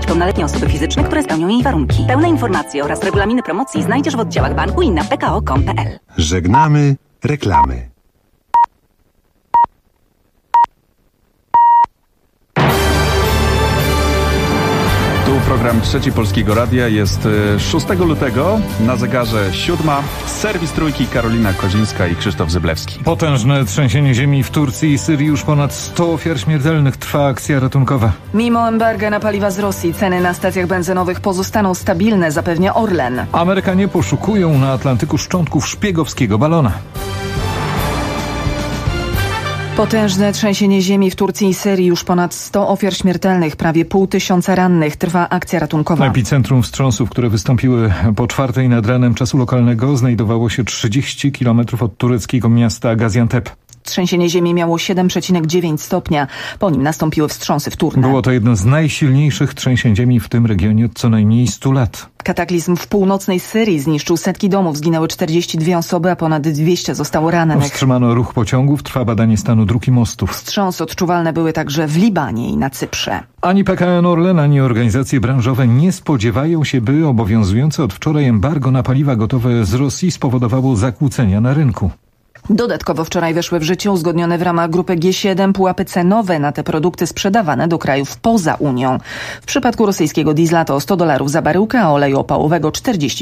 pełnoletnie osoby fizyczne, które spełnią jej warunki. Pełne informacje oraz regulaminy promocji znajdziesz w oddziałach banku i na pko.com.pl. Żegnamy reklamy. Program Trzeci Polskiego Radia. Jest 6 lutego, na zegarze 7. Serwis Trójki, Karolina Kozińska i Krzysztof Zyblewski. Potężne trzęsienie ziemi w Turcji i Syrii, już ponad 100 ofiar śmiertelnych, trwa akcja ratunkowa. Mimo embarga na paliwa z Rosji, ceny na stacjach benzynowych pozostaną stabilne, zapewnia Orlen. Amerykanie poszukują na Atlantyku szczątków szpiegowskiego balona. Potężne trzęsienie ziemi w Turcji i Syrii, już ponad 100 ofiar śmiertelnych, prawie 500 rannych. Trwa akcja ratunkowa. Epicentrum wstrząsów, które wystąpiły po 4:00 nad ranem czasu lokalnego, znajdowało się 30 km od tureckiego miasta Gaziantep. Trzęsienie ziemi miało 7,9 stopnia. Po nim nastąpiły wstrząsy wtórne. Było to jedno z najsilniejszych trzęsień ziemi w tym regionie od co najmniej 100 lat. Kataklizm w północnej Syrii zniszczył setki domów, zginęły 42 osoby, a ponad 200 zostało rannych. Wstrzymano ruch pociągów, trwa badanie stanu dróg i mostów. Wstrząsy odczuwalne były także w Libanie i na Cyprze. Ani PKN Orlen, ani organizacje branżowe nie spodziewają się, by obowiązujące od wczoraj embargo na paliwa gotowe z Rosji spowodowało zakłócenia na rynku. Dodatkowo wczoraj weszły w życie uzgodnione w ramach grupy G7 pułapy cenowe na te produkty sprzedawane do krajów poza Unią. W przypadku rosyjskiego diesla to $100 za baryłkę, a oleju opałowego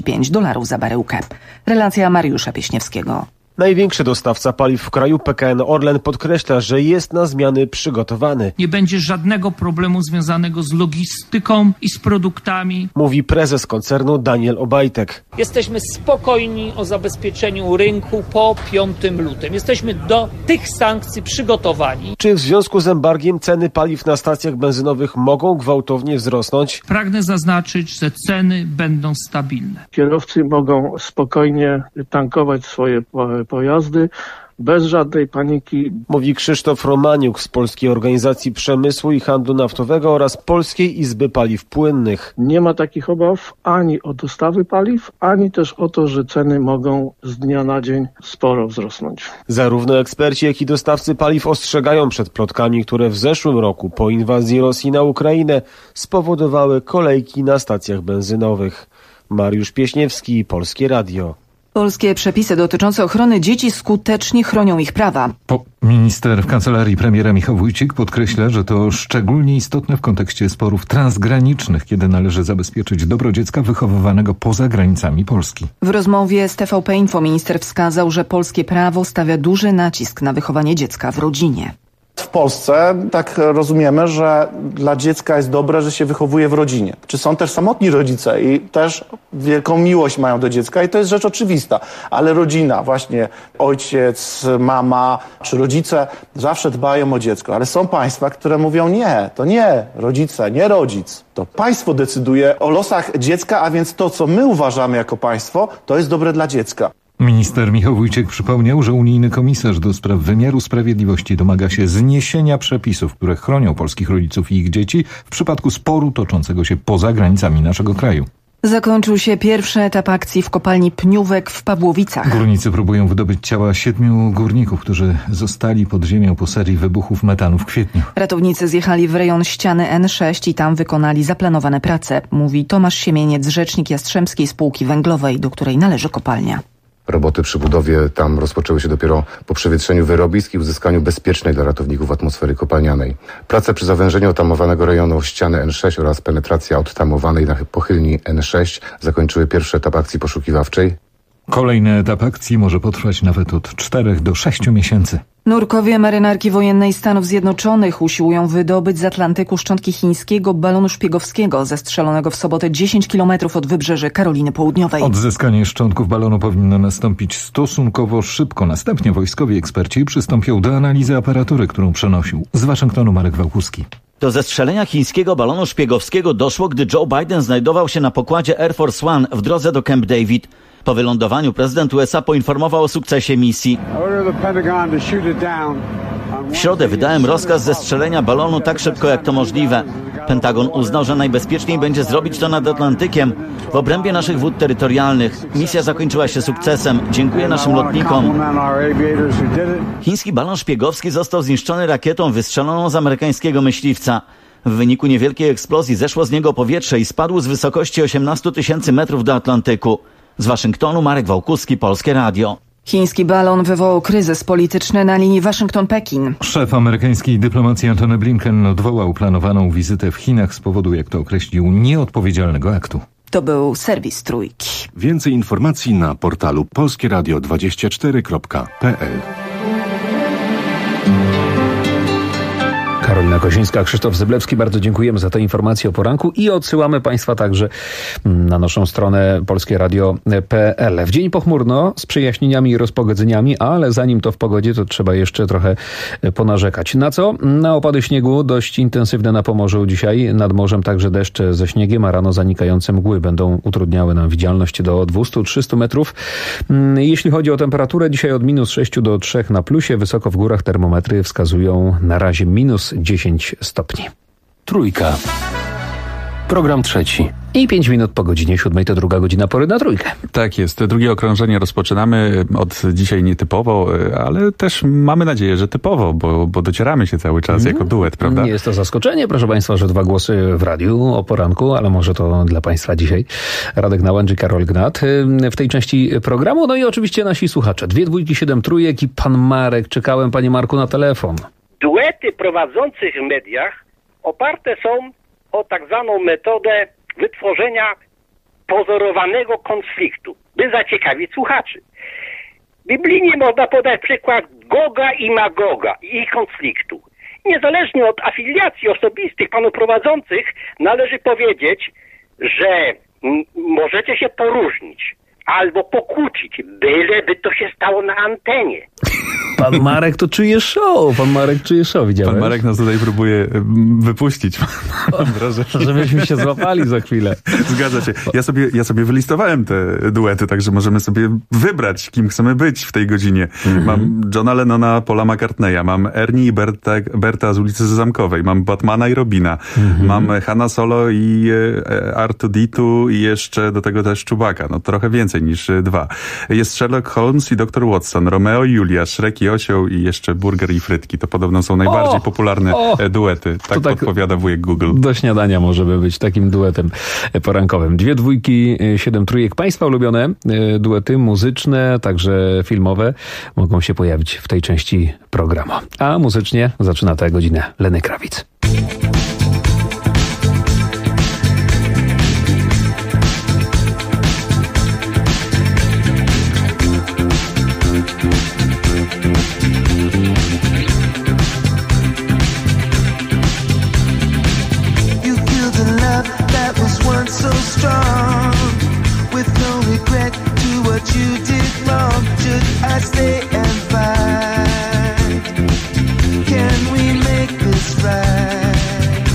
$45 za baryłkę. Relacja Mariusza Pieśniewskiego. Największy dostawca paliw w kraju, PKN Orlen, podkreśla, że jest na zmiany przygotowany. Nie będzie żadnego problemu związanego z logistyką i z produktami. Mówi prezes koncernu Daniel Obajtek. Jesteśmy spokojni o zabezpieczeniu rynku po 5 lutym. Jesteśmy do tych sankcji przygotowani. Czy w związku z embargiem ceny paliw na stacjach benzynowych mogą gwałtownie wzrosnąć? Pragnę zaznaczyć, że ceny będą stabilne. Kierowcy mogą spokojnie tankować swoje pojazdy bez żadnej paniki. Mówi Krzysztof Romaniuk z Polskiej Organizacji Przemysłu i Handlu Naftowego oraz Polskiej Izby Paliw Płynnych. Nie ma takich obaw ani o dostawy paliw, ani też o to, że ceny mogą z dnia na dzień sporo wzrosnąć. Zarówno eksperci, jak i dostawcy paliw ostrzegają przed plotkami, które w zeszłym roku po inwazji Rosji na Ukrainę spowodowały kolejki na stacjach benzynowych. Mariusz Pieśniewski, Polskie Radio. Polskie przepisy dotyczące ochrony dzieci skutecznie chronią ich prawa. Minister w kancelarii premiera Michał Wójcik podkreśla, że to szczególnie istotne w kontekście sporów transgranicznych, kiedy należy zabezpieczyć dobro dziecka wychowywanego poza granicami Polski. W rozmowie z TVP Info minister wskazał, że polskie prawo stawia duży nacisk na wychowanie dziecka w rodzinie. W Polsce tak rozumiemy, że dla dziecka jest dobre, że się wychowuje w rodzinie. Czy są też samotni rodzice i też wielką miłość mają do dziecka i to jest rzecz oczywista. Ale rodzina, właśnie ojciec, mama czy rodzice zawsze dbają o dziecko. Ale są państwa, które mówią nie, to nie rodzice, nie rodzic. To państwo decyduje o losach dziecka, a więc to, co my uważamy jako państwo, to jest dobre dla dziecka. Minister Michał Wójcik przypomniał, że unijny komisarz do spraw wymiaru sprawiedliwości domaga się zniesienia przepisów, które chronią polskich rodziców i ich dzieci w przypadku sporu toczącego się poza granicami naszego kraju. Zakończył się pierwszy etap akcji w kopalni Pniówek w Pawłowicach. Górnicy próbują wydobyć ciała 7 górników, którzy zostali pod ziemią po serii wybuchów metanu w kwietniu. Ratownicy zjechali w rejon ściany N6 i tam wykonali zaplanowane prace, mówi Tomasz Siemieniec, rzecznik Jastrzębskiej Spółki Węglowej, do której należy kopalnia. Roboty przy budowie tam rozpoczęły się dopiero po przewietrzeniu wyrobisk i uzyskaniu bezpiecznej dla ratowników atmosfery kopalnianej. Prace przy zawężeniu otamowanego rejonu ściany N6 oraz penetracja odtamowanej na pochylni N6 zakończyły pierwszy etap akcji poszukiwawczej. Kolejny etap akcji może potrwać nawet od 4 do 6 miesięcy. Nurkowie marynarki wojennej Stanów Zjednoczonych usiłują wydobyć z Atlantyku szczątki chińskiego balonu szpiegowskiego zestrzelonego w sobotę 10 km od wybrzeży Karoliny Południowej. Odzyskanie szczątków balonu powinno nastąpić stosunkowo szybko. Następnie wojskowi eksperci przystąpią do analizy aparatury, którą przenosił. Z Waszyngtonu Marek Wałkuski. Do zestrzelenia chińskiego balonu szpiegowskiego doszło, gdy Joe Biden znajdował się na pokładzie Air Force One w drodze do Camp David. Po wylądowaniu prezydent USA poinformował o sukcesie misji. W środę wydałem rozkaz zestrzelenia balonu tak szybko, jak to możliwe. Pentagon uznał, że najbezpieczniej będzie zrobić to nad Atlantykiem, w obrębie naszych wód terytorialnych. Misja zakończyła się sukcesem. Dziękuję naszym lotnikom. Chiński balon szpiegowski został zniszczony rakietą wystrzeloną z amerykańskiego myśliwca. W wyniku niewielkiej eksplozji zeszło z niego powietrze i spadł z wysokości 18 000 metrów do Atlantyku. Z Waszyngtonu Marek Wałkuski, Polskie Radio. Chiński balon wywołał kryzys polityczny na linii Waszyngton-Pekin. Szef amerykańskiej dyplomacji Antony Blinken odwołał planowaną wizytę w Chinach z powodu, jak to określił, nieodpowiedzialnego aktu. To był serwis Trójki. Więcej informacji na portalu polskieradio24.pl. Karolina Kozińska, Krzysztof Zyblewski, bardzo dziękujemy za te informacje o poranku i odsyłamy Państwa także na naszą stronę polskieradio.pl. W dzień pochmurno z przejaśnieniami i rozpogodzeniami, ale zanim to w pogodzie, to trzeba jeszcze trochę ponarzekać. Na co? Na opady śniegu, dość intensywne na Pomorzu dzisiaj, nad morzem także deszcze ze śniegiem, a rano zanikające mgły będą utrudniały nam widzialność do 200-300 metrów. Jeśli chodzi o temperaturę, dzisiaj od -6 do 3 na plusie, wysoko w górach termometry wskazują na razie -10 stopni. Trójka. Program trzeci. I 5 minut po godzinie 7 to druga godzina pory na trójkę. Tak jest. Drugie okrążenie rozpoczynamy od dzisiaj nietypowo, ale też mamy nadzieję, że typowo, bo docieramy się cały czas jako duet, prawda? Nie jest to zaskoczenie, proszę Państwa, że 2 głosy w radiu o poranku, ale może to dla Państwa dzisiaj. Radek Nałęcz i Karol Gnat w tej części programu. No i oczywiście nasi słuchacze. 2 dwójki, 7 trójek i pan Marek. Czekałem, panie Marku, na telefon. Duety prowadzących w mediach oparte są o tak zwaną metodę wytworzenia pozorowanego konfliktu, by zaciekawić słuchaczy. Biblijnie można podać przykład Goga i Magoga i ich konfliktu. Niezależnie od afiliacji osobistych panów prowadzących należy powiedzieć, że możecie się poróżnić albo pokłócić, byleby to się stało na antenie. Pan Marek to czuje show. Pan Marek czuje show, widziałeś? Pan Marek nas tutaj próbuje wypuścić. Żebyśmy się złapali za chwilę. Zgadza się. Ja sobie wylistowałem te duety, także możemy sobie wybrać, kim chcemy być w tej godzinie. Mam Johna Lennona, Paula McCartneya, mam Ernie i Berta z ulicy Zamkowej, mam Batmana i Robina, mam Hanna Solo i R2D2 i jeszcze do tego też Chewbacca. No trochę więcej niż 2. Jest Sherlock Holmes i Dr. Watson, Romeo i Julia, Shrek i Osioł i jeszcze Burger i Frytki. To podobno są najbardziej popularne duety. Tak podpowiada wujek Google. Do śniadania możemy być takim duetem porankowym. 2 dwójki, 7 trójek. Państwa ulubione duety muzyczne, także filmowe mogą się pojawić w tej części programu. A muzycznie zaczyna tę godzinę Lenny Kravitz. So strong, with no regret to what you did wrong. Should I stay and fight? Can we make this right?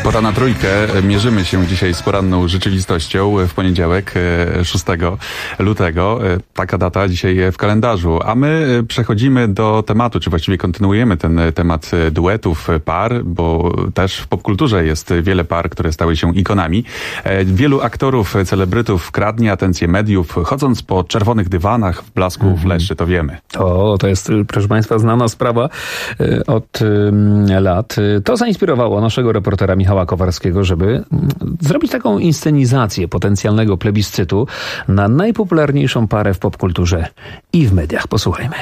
Pora na trójkę. Mierzymy się dzisiaj z poranną rzeczywistością w poniedziałek 6 lutego. Taka data dzisiaj w kalendarzu. A my przechodzimy do tematu, czy właściwie kontynuujemy ten temat duetów, par, bo też w popkulturze jest wiele par, które stały się ikonami. Wielu aktorów, celebrytów kradnie atencję mediów, chodząc po czerwonych dywanach w blasku fleszy, to wiemy. To jest, proszę Państwa, znana sprawa od lat. To zainspirowało naszego reportera Michała Kowarskiego, żeby zrobić taką inscenizację potencjalnego plebiscytu na najpopularniejszą parę w popkulturze i w mediach. Posłuchajmy.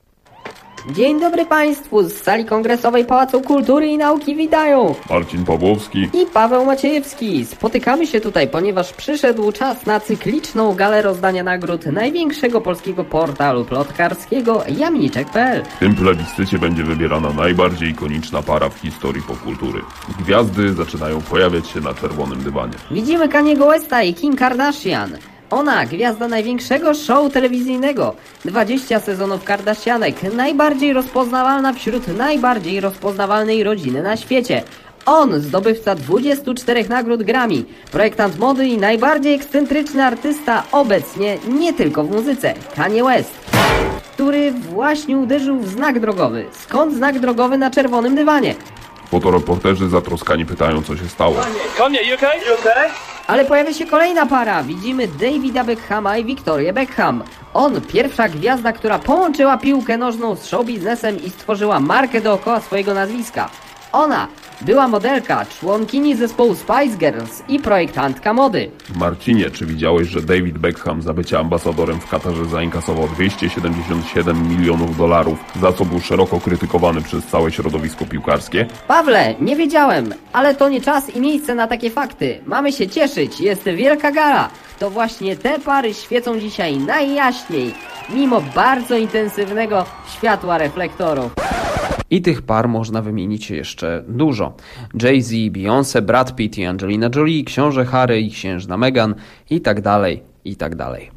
Dzień dobry Państwu, z sali kongresowej Pałacu Kultury i Nauki witają Marcin Pawłowski i Paweł Maciejewski. Spotykamy się tutaj, ponieważ przyszedł czas na cykliczną galę rozdania nagród największego polskiego portalu plotkarskiego Jamniczek.pl. W tym plebiscycie będzie wybierana najbardziej ikoniczna para w historii popkultury. Gwiazdy zaczynają pojawiać się na czerwonym dywanie. Widzimy Kaniego Westa i Kim Kardashian. Ona, gwiazda największego show telewizyjnego. 20 sezonów Kardashianek, najbardziej rozpoznawalna wśród najbardziej rozpoznawalnej rodziny na świecie. On, zdobywca 24 nagród Grammy, projektant mody i najbardziej ekscentryczny artysta obecnie nie tylko w muzyce, Kanye West, który właśnie uderzył w znak drogowy. Skąd znak drogowy na czerwonym dywanie? Fotoreporterzy zatroskani pytają, co się stało. Kanye, you okay? You okay? Ale pojawia się kolejna para. Widzimy Davida Beckhama i Victorię Beckham. On, pierwsza gwiazda, która połączyła piłkę nożną z show biznesem i stworzyła markę dookoła swojego nazwiska. Ona była modelka, członkini zespołu Spice Girls i projektantka mody. Marcinie, czy widziałeś, że David Beckham za bycie ambasadorem w Katarze zainkasował $277 milionów, za co był szeroko krytykowany przez całe środowisko piłkarskie? Pawle, nie wiedziałem, ale to nie czas i miejsce na takie fakty. Mamy się cieszyć, jest wielka gala. To właśnie te pary świecą dzisiaj najjaśniej, mimo bardzo intensywnego światła reflektorów. I tych par można wymienić jeszcze dużo. Jay-Z, Beyoncé, Brad Pitt i Angelina Jolie, książę Harry i księżna Meghan i tak dalej, i tak dalej.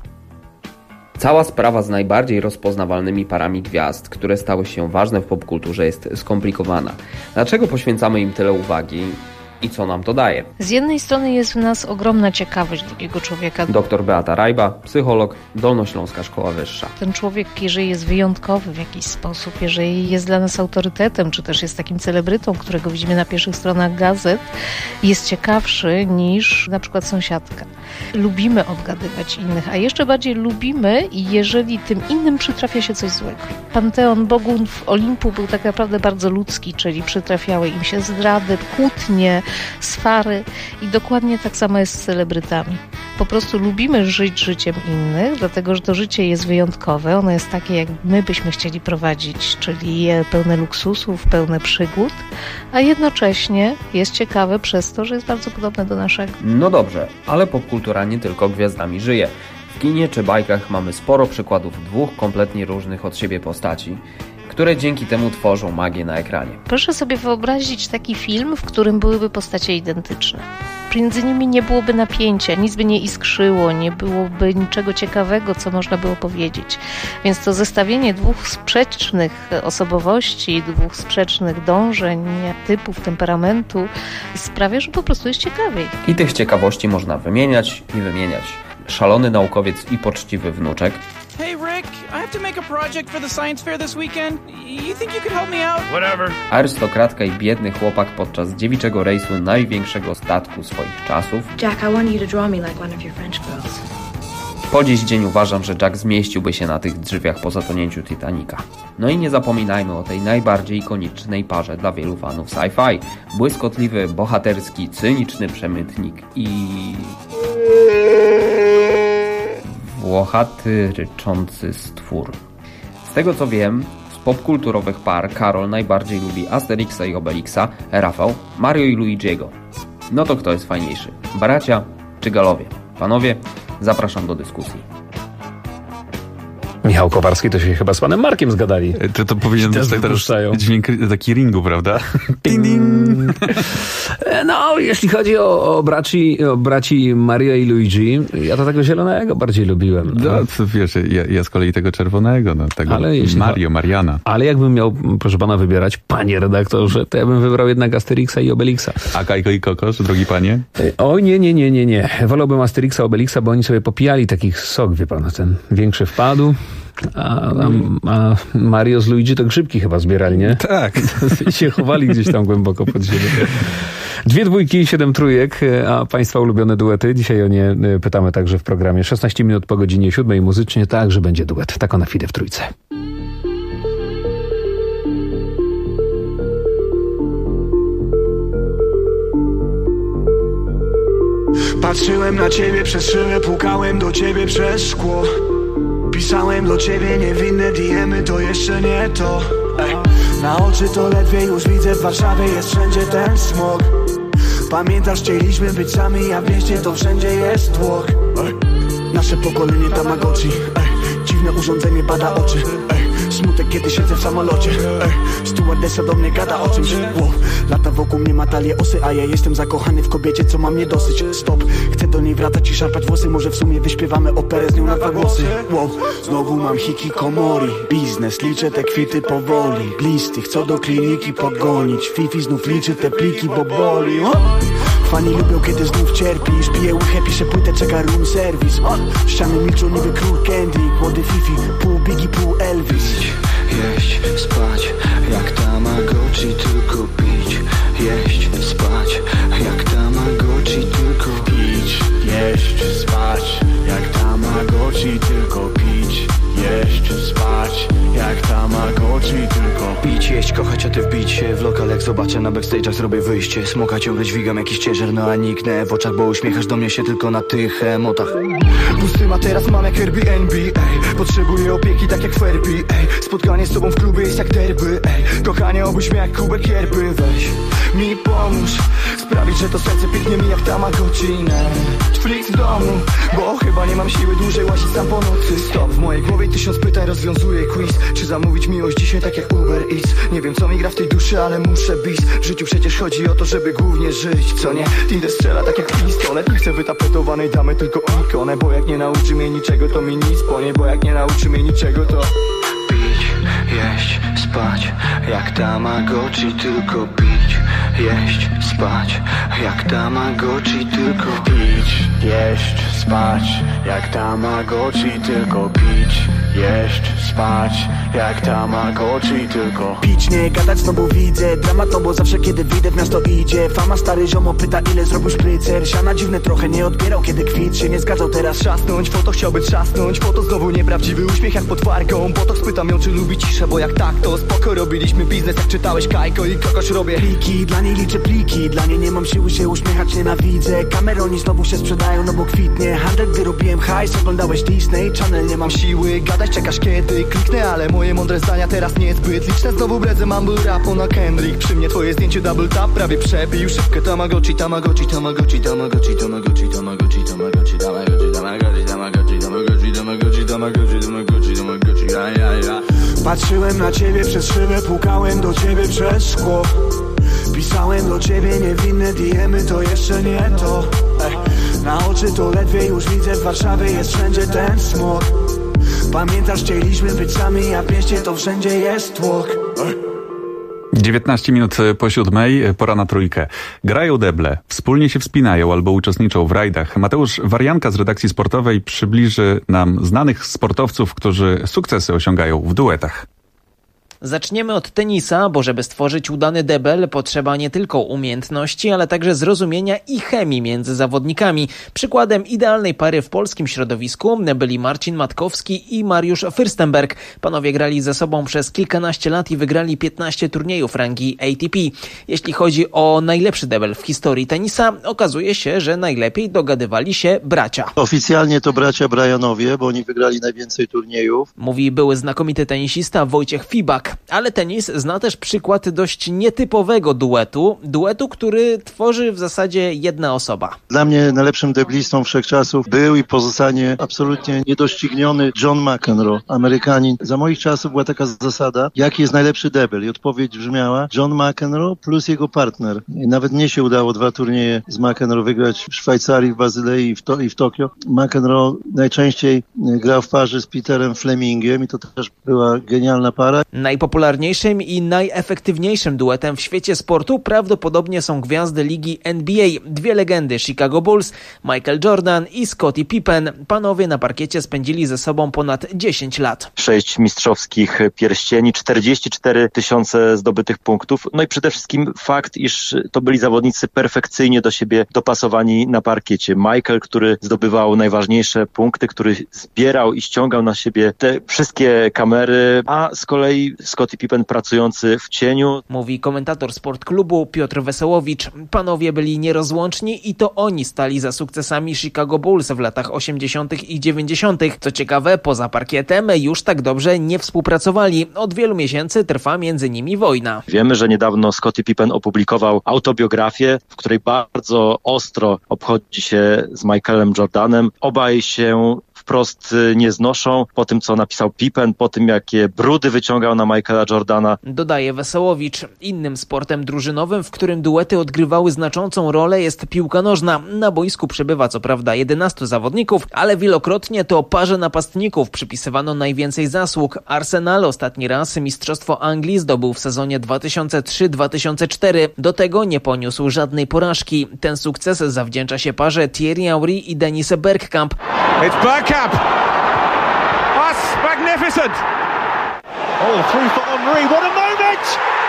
Cała sprawa z najbardziej rozpoznawalnymi parami gwiazd, które stały się ważne w popkulturze, jest skomplikowana. Dlaczego poświęcamy im tyle uwagi? I co nam to daje? Z jednej strony jest w nas ogromna ciekawość drugiego człowieka. Dr Beata Rajba, psycholog, Dolnośląska Szkoła Wyższa. Ten człowiek, jeżeli jest wyjątkowy w jakiś sposób, jeżeli jest dla nas autorytetem, czy też jest takim celebrytą, którego widzimy na pierwszych stronach gazet, jest ciekawszy niż na przykład sąsiadka. Lubimy odgadywać innych, a jeszcze bardziej lubimy, jeżeli tym innym przytrafia się coś złego. Panteon bogów Olimpu był tak naprawdę bardzo ludzki, czyli przytrafiały im się zdrady, kłótnie, swary i dokładnie tak samo jest z celebrytami. Po prostu lubimy żyć życiem innych, dlatego że to życie jest wyjątkowe, ono jest takie, jak my byśmy chcieli prowadzić, czyli pełne luksusów, pełne przygód, a jednocześnie jest ciekawe przez to, że jest bardzo podobne do naszego. No dobrze, ale popkultura nie tylko gwiazdami żyje. W kinie czy bajkach mamy sporo przykładów dwóch kompletnie różnych od siebie postaci, które dzięki temu tworzą magię na ekranie. Proszę sobie wyobrazić taki film, w którym byłyby postacie identyczne. Między nimi nie byłoby napięcia, nic by nie iskrzyło, nie byłoby niczego ciekawego, co można było powiedzieć. Więc to zestawienie dwóch sprzecznych osobowości, dwóch sprzecznych dążeń, typów, temperamentu sprawia, że po prostu jest ciekawiej. I tych ciekawości można wymieniać i wymieniać. Szalony naukowiec i poczciwy wnuczek. Hey Rick, I have to make a project for the science fair this weekend. You think you could help me out? Whatever. Arystokratka i biedny chłopak podczas dziewiczego rejsu największego statku swoich czasów. Jack, I want you to draw me like one of your French girls. Po dziś dzień uważam, że Jack zmieściłby się na tych drzwiach po zatonięciu Titanica. No i nie zapominajmy o tej najbardziej ikonicznej parze dla wielu fanów sci-fi. Błyskotliwy, bohaterski, cyniczny przemytnik i... włochaty, ryczący stwór. Z tego co wiem, z popkulturowych par Karol najbardziej lubi Asterixa i Obelixa, Rafał, Mario i Luigiego. No to kto jest fajniejszy? Bracia czy Galowie? Panowie, zapraszam do dyskusji. Michał Kowarski to się chyba z panem Markiem zgadali. To powinien być teraz dźwięk taki ringu, prawda? Ding, ding. No, jeśli chodzi o braci Mario i Luigi, ja to tego zielonego bardziej lubiłem. No, to wiesz, ja z kolei tego czerwonego, tego Mariana. Ale jakbym miał, proszę pana, wybierać, panie redaktorze, to ja bym wybrał jednak Asterixa i Obelixa. A Kajko i Kokos, drogi panie? Oj, nie. Wolałbym Asterixa, Obelixa, bo oni sobie popijali takich sok, wie pan, ten większy wpadł. A Mario z Luigi to grzybki chyba zbierali, nie? Tak. się chowali gdzieś tam głęboko pod ziemią. 2 dwójki, 7 trójek, a państwa ulubione duety. Dzisiaj o nie pytamy także w programie. 16 minut po godzinie 7 muzycznie także będzie duet. Tak na fide w trójce. Patrzyłem na ciebie przez szybę, pukałem do ciebie przez szkło. Pisałem do ciebie niewinne DM-y, to jeszcze nie to. Na oczy to ledwie już widzę, w Warszawie jest wszędzie ten smog. Pamiętasz, chcieliśmy być sami, a w mieście to wszędzie jest tłok. Nasze pokolenie Tamagotchi, dziwne urządzenie bada oczy. Smutek, kiedy siedzę w samolocie. Stewardessa do mnie gada o czymś. Lata wokół mnie ma talię osy, a ja jestem zakochany w kobiecie, co ma mnie dosyć. Stop, chcę do niej wracać i szarpać włosy. Może w sumie wyśpiewamy operę z nią na 2 głosy. Znowu mam hikikomori. Biznes, liczę te kwity powoli. Blisty, chcą do kliniki podgonić. Fifi znów liczy te pliki, bo boli. Fani lubią, kiedy znów cierpisz. Piję łychę, piszę płytę, czeka room service. Ściany milczą niby król Kendrick. Młody Fifi, pół Biggie, pół Elvis. Jeść, spać, jak Tamagotchi, tylko pić. Jeść, spać, jak Tamagotchi, tylko pić. Jeść, spać, jak Tamagotchi, tylko pić. Jeść, spać, jak Tamagotchi, tylko pić, jeść, kochać, a ty wbić się w lokal. Jak zobaczę na backstage'ach, zrobię wyjście. Smoka ciągle dźwigam jakiś ciężar, no a niknę w oczach, bo uśmiechasz do mnie się tylko na tych emotach. Pusty ma teraz mam jak Airbnb, potrzebuję opieki tak jak Ferbi, spotkanie z tobą w klubie jest jak derby, kochanie obudź mnie jak kubek yerby. Weź mi pomóż sprawić, że to serce pięknie mi jak Tamagotchi. Netflix w domu, bo chyba nie mam siły dłużej łazić sam po nocy. Stop, w mojej głowie 1000 pytań, rozwiązuję quiz. Czy zamówić miłość dzisiaj tak jak Uber Eats? Nie wiem co mi gra w tej duszy, ale muszę bić. W życiu przecież chodzi o to, żeby głównie żyć, co nie? Tinder strzela tak jak pistolet. Nie chcę wytapetowanej damy, tylko ikonę. Bo jak nie nauczy mnie niczego, to mi nic ponie. Bo jak nie nauczy mnie niczego, to pić, jeść, spać, jak Tamagotchi, tylko pić. Jeść, spać, jak Tamagotchi, tylko pić. Jeść, spać, jak Tamagotchi, tylko pić. Jeść, spać, jak Tamagotchi, tylko pić, nie gadać, znowu widzę dramat, no bo zawsze kiedy wyjdę w miasto idzie fama. Stary ziomo pyta, ile zrobił szprycer. Siana dziwne trochę nie odbierał, kiedy kwit się nie zgadzał. Teraz szasnąć, foto chciałby trzasnąć. Foto znowu nieprawdziwy uśmiech jak pod warką. Botox spytam ją, czy lubi ciszę, bo jak tak, to spoko. Robiliśmy biznes, jak czytałeś Kajko i kogoś robię pliki. Dla niej liczę pliki, dla niej nie mam siły się uśmiechać, nienawidzę. Kameroni znowu się sprzedają, no bo kwitnie handel, gdy robiłem hajs. Oglądałeś Disney Channel, nie mam siły gadać, czekasz kiedy kliknę, ale moje mądre zdania teraz niezbyt liczne. Znowu bredzę mumble rapu na Kendrick. Przy mnie twoje zdjęcie double tap prawie przebił szybkę. Tamagotchi, Tamagotchi, Tamagotchi, Tamagotchi, Tamagotchi, Tamagotchi, Tamagotchi, Tamagotchi, Tamagotchi, Tamagotchi, Tamagotchi, Tamagotchi, Tamagotchi, Tamagotchi, Tamagotchi, ja. Patrzyłem na ciebie przez szybę, pukałem do ciebie przez szkło. Pisałem do ciebie niewinne DM-y, to jeszcze nie to. Na oczy to ledwie już widzę, w Warszawie jest wszędzie ten smog. Pamiętasz, chcieliśmy być sami, a w mieście to wszędzie jest tłok. 19 minut po 7, pora na trójkę. Grają deble, wspólnie się wspinają albo uczestniczą w rajdach. Mateusz Warianka z redakcji sportowej przybliży nam znanych sportowców, którzy sukcesy osiągają w duetach. Zaczniemy od tenisa, bo żeby stworzyć udany debel potrzeba nie tylko umiejętności, ale także zrozumienia i chemii między zawodnikami. Przykładem idealnej pary w polskim środowisku byli Marcin Matkowski i Mariusz Fürstenberg. Panowie grali ze sobą przez kilkanaście lat i wygrali 15 turniejów rangi ATP. Jeśli chodzi o najlepszy debel w historii tenisa, okazuje się, że najlepiej dogadywali się bracia. Oficjalnie to bracia Bryanowie, bo oni wygrali najwięcej turniejów. Mówi były znakomity tenisista Wojciech Fibak. tak, ale tenis zna też przykład dość nietypowego duetu, który tworzy w zasadzie jedna osoba. Dla mnie najlepszym deblistą wszechczasów był i pozostanie absolutnie niedościgniony John McEnroe, Amerykanin. Za moich czasów była taka zasada, jaki jest najlepszy debel i odpowiedź brzmiała John McEnroe plus jego partner. I nawet mnie się udało 2 turnieje z McEnroe wygrać w Szwajcarii, w Bazylei i w Tokio. McEnroe najczęściej grał w parze z Peterem Flemingiem i to też była genialna para. Najpopularniejszym i najefektywniejszym duetem w świecie sportu prawdopodobnie są gwiazdy ligi NBA. 2 legendy Chicago Bulls, Michael Jordan i Scottie Pippen. Panowie na parkiecie spędzili ze sobą ponad 10 lat. 6 mistrzowskich pierścieni, 44 000 zdobytych punktów. No i przede wszystkim fakt, iż to byli zawodnicy perfekcyjnie do siebie dopasowani na parkiecie. Michael, który zdobywał najważniejsze punkty, który zbierał i ściągał na siebie te wszystkie kamery, a z kolei Scottie Pippen pracujący w cieniu. Mówi komentator Sport Klubu Piotr Wesołowicz. Panowie byli nierozłączni i to oni stali za sukcesami Chicago Bulls w latach 80. i 90. Co ciekawe, poza parkietem już tak dobrze nie współpracowali. Od wielu miesięcy trwa między nimi wojna. Wiemy, że niedawno Scottie Pippen opublikował autobiografię, w której bardzo ostro obchodzi się z Michaelem Jordanem. Obaj się wprost nie znoszą po tym, co napisał Pippen, po tym, jakie brudy wyciągał na Michaela Jordana. Dodaje Wesołowicz. Innym sportem drużynowym, w którym duety odgrywały znaczącą rolę, jest piłka nożna. Na boisku przebywa co prawda 11 zawodników, ale wielokrotnie to parze napastników przypisywano najwięcej zasług. Arsenal ostatni raz Mistrzostwo Anglii zdobył w sezonie 2003-2004. Do tego nie poniósł żadnej porażki. Ten sukces zawdzięcza się parze Thierry Henry i Dennis Bergkamp. It's Bergkamp. That's magnificent. Oh, through for Henry. What a moment!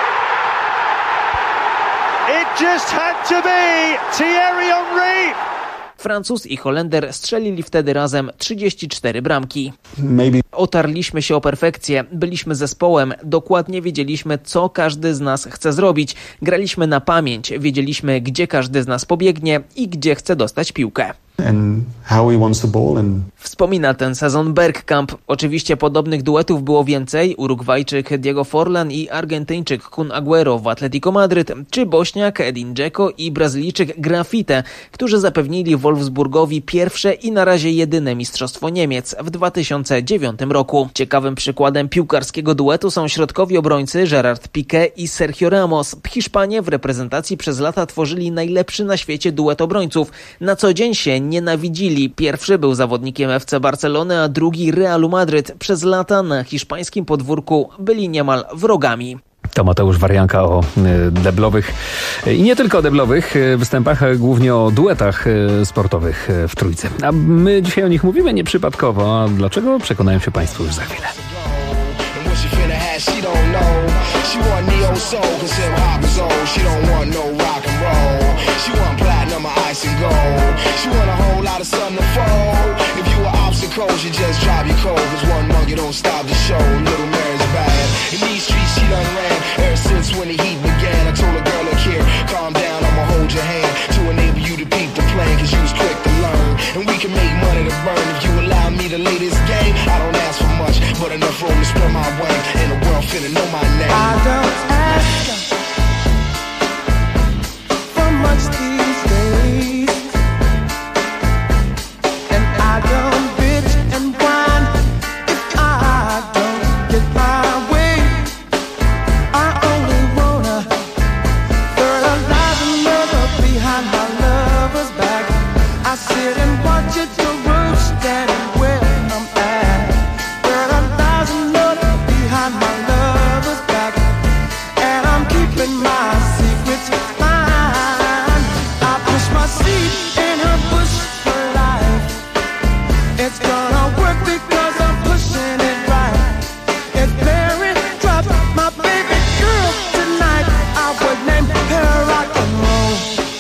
It just had to be Thierry Henry. Francuz i Holender strzelili wtedy razem 34 bramki. Otarliśmy się o perfekcję, byliśmy zespołem, dokładnie wiedzieliśmy, co każdy z nas chce zrobić. Graliśmy na pamięć, wiedzieliśmy, gdzie każdy z nas pobiegnie i gdzie chce dostać piłkę. Wspomina ten sezon Bergkamp. Oczywiście podobnych duetów było więcej. Urugwajczyk Diego Forlan i Argentyńczyk Kun Agüero w Atletico Madryt, czy Bośniak Edin Dzeko i Brazylijczyk Grafite, którzy zapewnili Wolfsburgowi pierwsze i na razie jedyne mistrzostwo Niemiec w 2009 roku. Ciekawym przykładem piłkarskiego duetu są środkowi obrońcy Gerard Piqué i Sergio Ramos. Hiszpanie w reprezentacji przez lata tworzyli najlepszy na świecie duet obrońców. Na co dzień się nienawidzili. Pierwszy był zawodnikiem FC Barcelony, a drugi Realu Madryt. Przez lata na hiszpańskim podwórku byli niemal wrogami. To Mateusz Warianka o deblowych i nie tylko o deblowych występach, ale głównie o duetach sportowych w Trójce. A my dzisiaj o nich mówimy nieprzypadkowo. A dlaczego? Przekonają się Państwo już za chwilę. You just drive you cold, cause one monkey don't stop the show. Little Mary's bad. In these streets she done ran ever since when the heat began. I told a girl, look here, calm down, I'ma hold your hand to enable you to peep the plan, cause you was quick to learn. And we can make money to burn if you allow me to lay this game. I don't ask for much, but enough room to spread my wing. And the world finna know my name. I don't ask for much these days. And I don't bitch and whine if I don't get my way. I only wanna fertilize another behind my lover's back. I sit and watch it the roof standing where I'm at. Fertilize another behind my lover's back. And I'm keeping my secrets mine. I push my seed in her bush for life. It's gonna work because I'm pushing it right. If Barry dropped my baby girl tonight, I would name her rock and roll.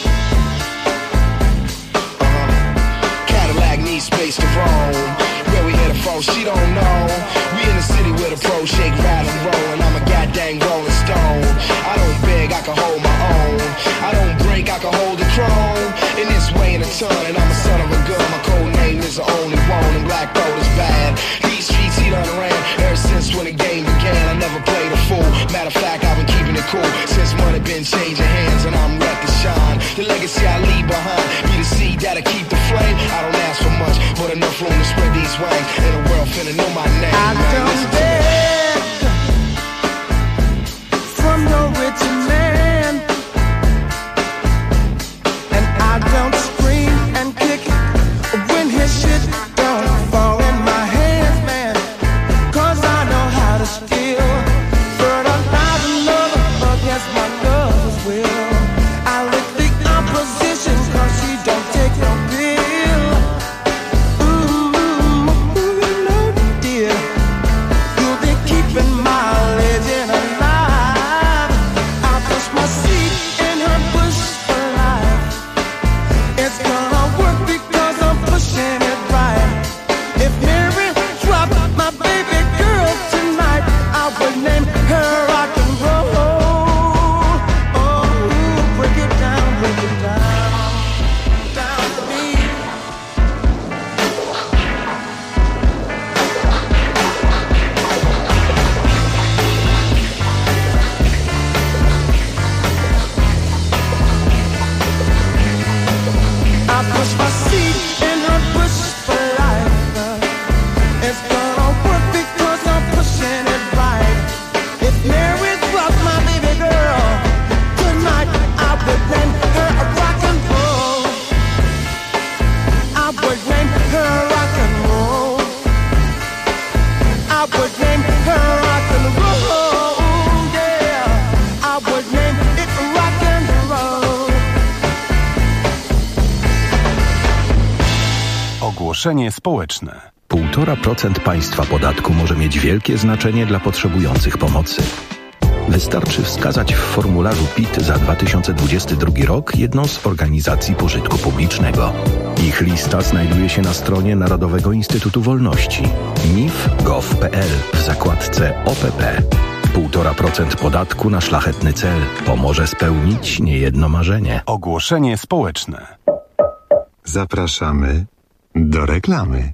Cadillac needs space to roam. Where we headed from, she don't know. We in the city with a pro shake, rattle and roll, and I'm a goddamn rolling stone. I don't beg, I can hold my own. I don't break, I can hold the throne. In this way in a ton, and I'm a son of a gun. My code name is the only one, and black gold is bad. These streets he done ran ever since when the game began. I never played a fool. Matter of fact, I've been keeping it cool since money been changing hands, and I'm ready to shine. The legacy I leave behind, be the seed that'll keep the flame. I don't ask for much, but enough room to spread these wings, and the world finna know my name. I don't beg from no rich man, and I don't scream and kick when his shit don't fall in my hands, man. 'Cause I know how to steal, but I'm not another against my lover's will. I lick the opposition 'cause she don't take no bill. Dear, you'll be keeping my legend alive. I'll push my seed in her bush for life. It's gonna work because I'm pushing it right. If Mary dropped my baby girl tonight, I would name her rock and roll. Oh, break it down down to me. I push my seed in her bush for life. It's gonna work because I'm pushing it right. If Mary dropped my baby girl tonight, I would name her a rock and roll. I would name her rock and roll. I would name her rock and roll. Yeah, I would name it rock and roll. Ogłoszenie społeczne. 1,5% państwa podatku może mieć wielkie znaczenie dla potrzebujących pomocy. Wystarczy wskazać w formularzu PIT za 2022 rok jedną z organizacji pożytku publicznego. Ich lista znajduje się na stronie Narodowego Instytutu Wolności mif.gov.pl w zakładce OPP. 1,5% podatku na szlachetny cel pomoże spełnić niejedno marzenie. Ogłoszenie społeczne. Zapraszamy do reklamy.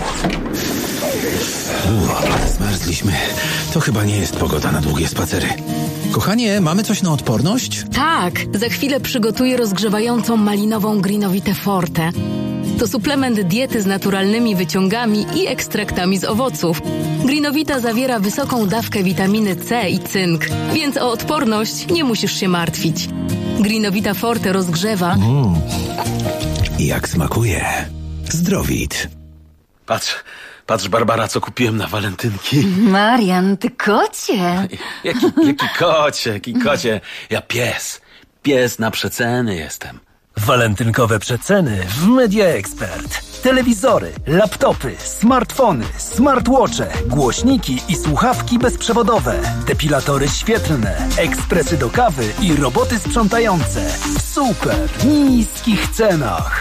Zmarzliśmy. To chyba nie jest pogoda na długie spacery. Kochanie, mamy coś na odporność? Tak, za chwilę przygotuję rozgrzewającą malinową Greenowitę Forte. To suplement diety z naturalnymi wyciągami i ekstraktami z owoców. Greenowita zawiera wysoką dawkę witaminy C i cynk, więc o odporność nie musisz się martwić. Greenowita Forte rozgrzewa. Jak smakuje. Zdrowit. Patrz, Barbara, co kupiłem na walentynki. Marian, ty kocie. Jaki kocie? Ja pies na przeceny jestem. Walentynkowe przeceny w Media Expert. Telewizory, laptopy, smartfony, smartwatche, głośniki i słuchawki bezprzewodowe, depilatory świetlne, ekspresy do kawy i roboty sprzątające. W super niskich cenach.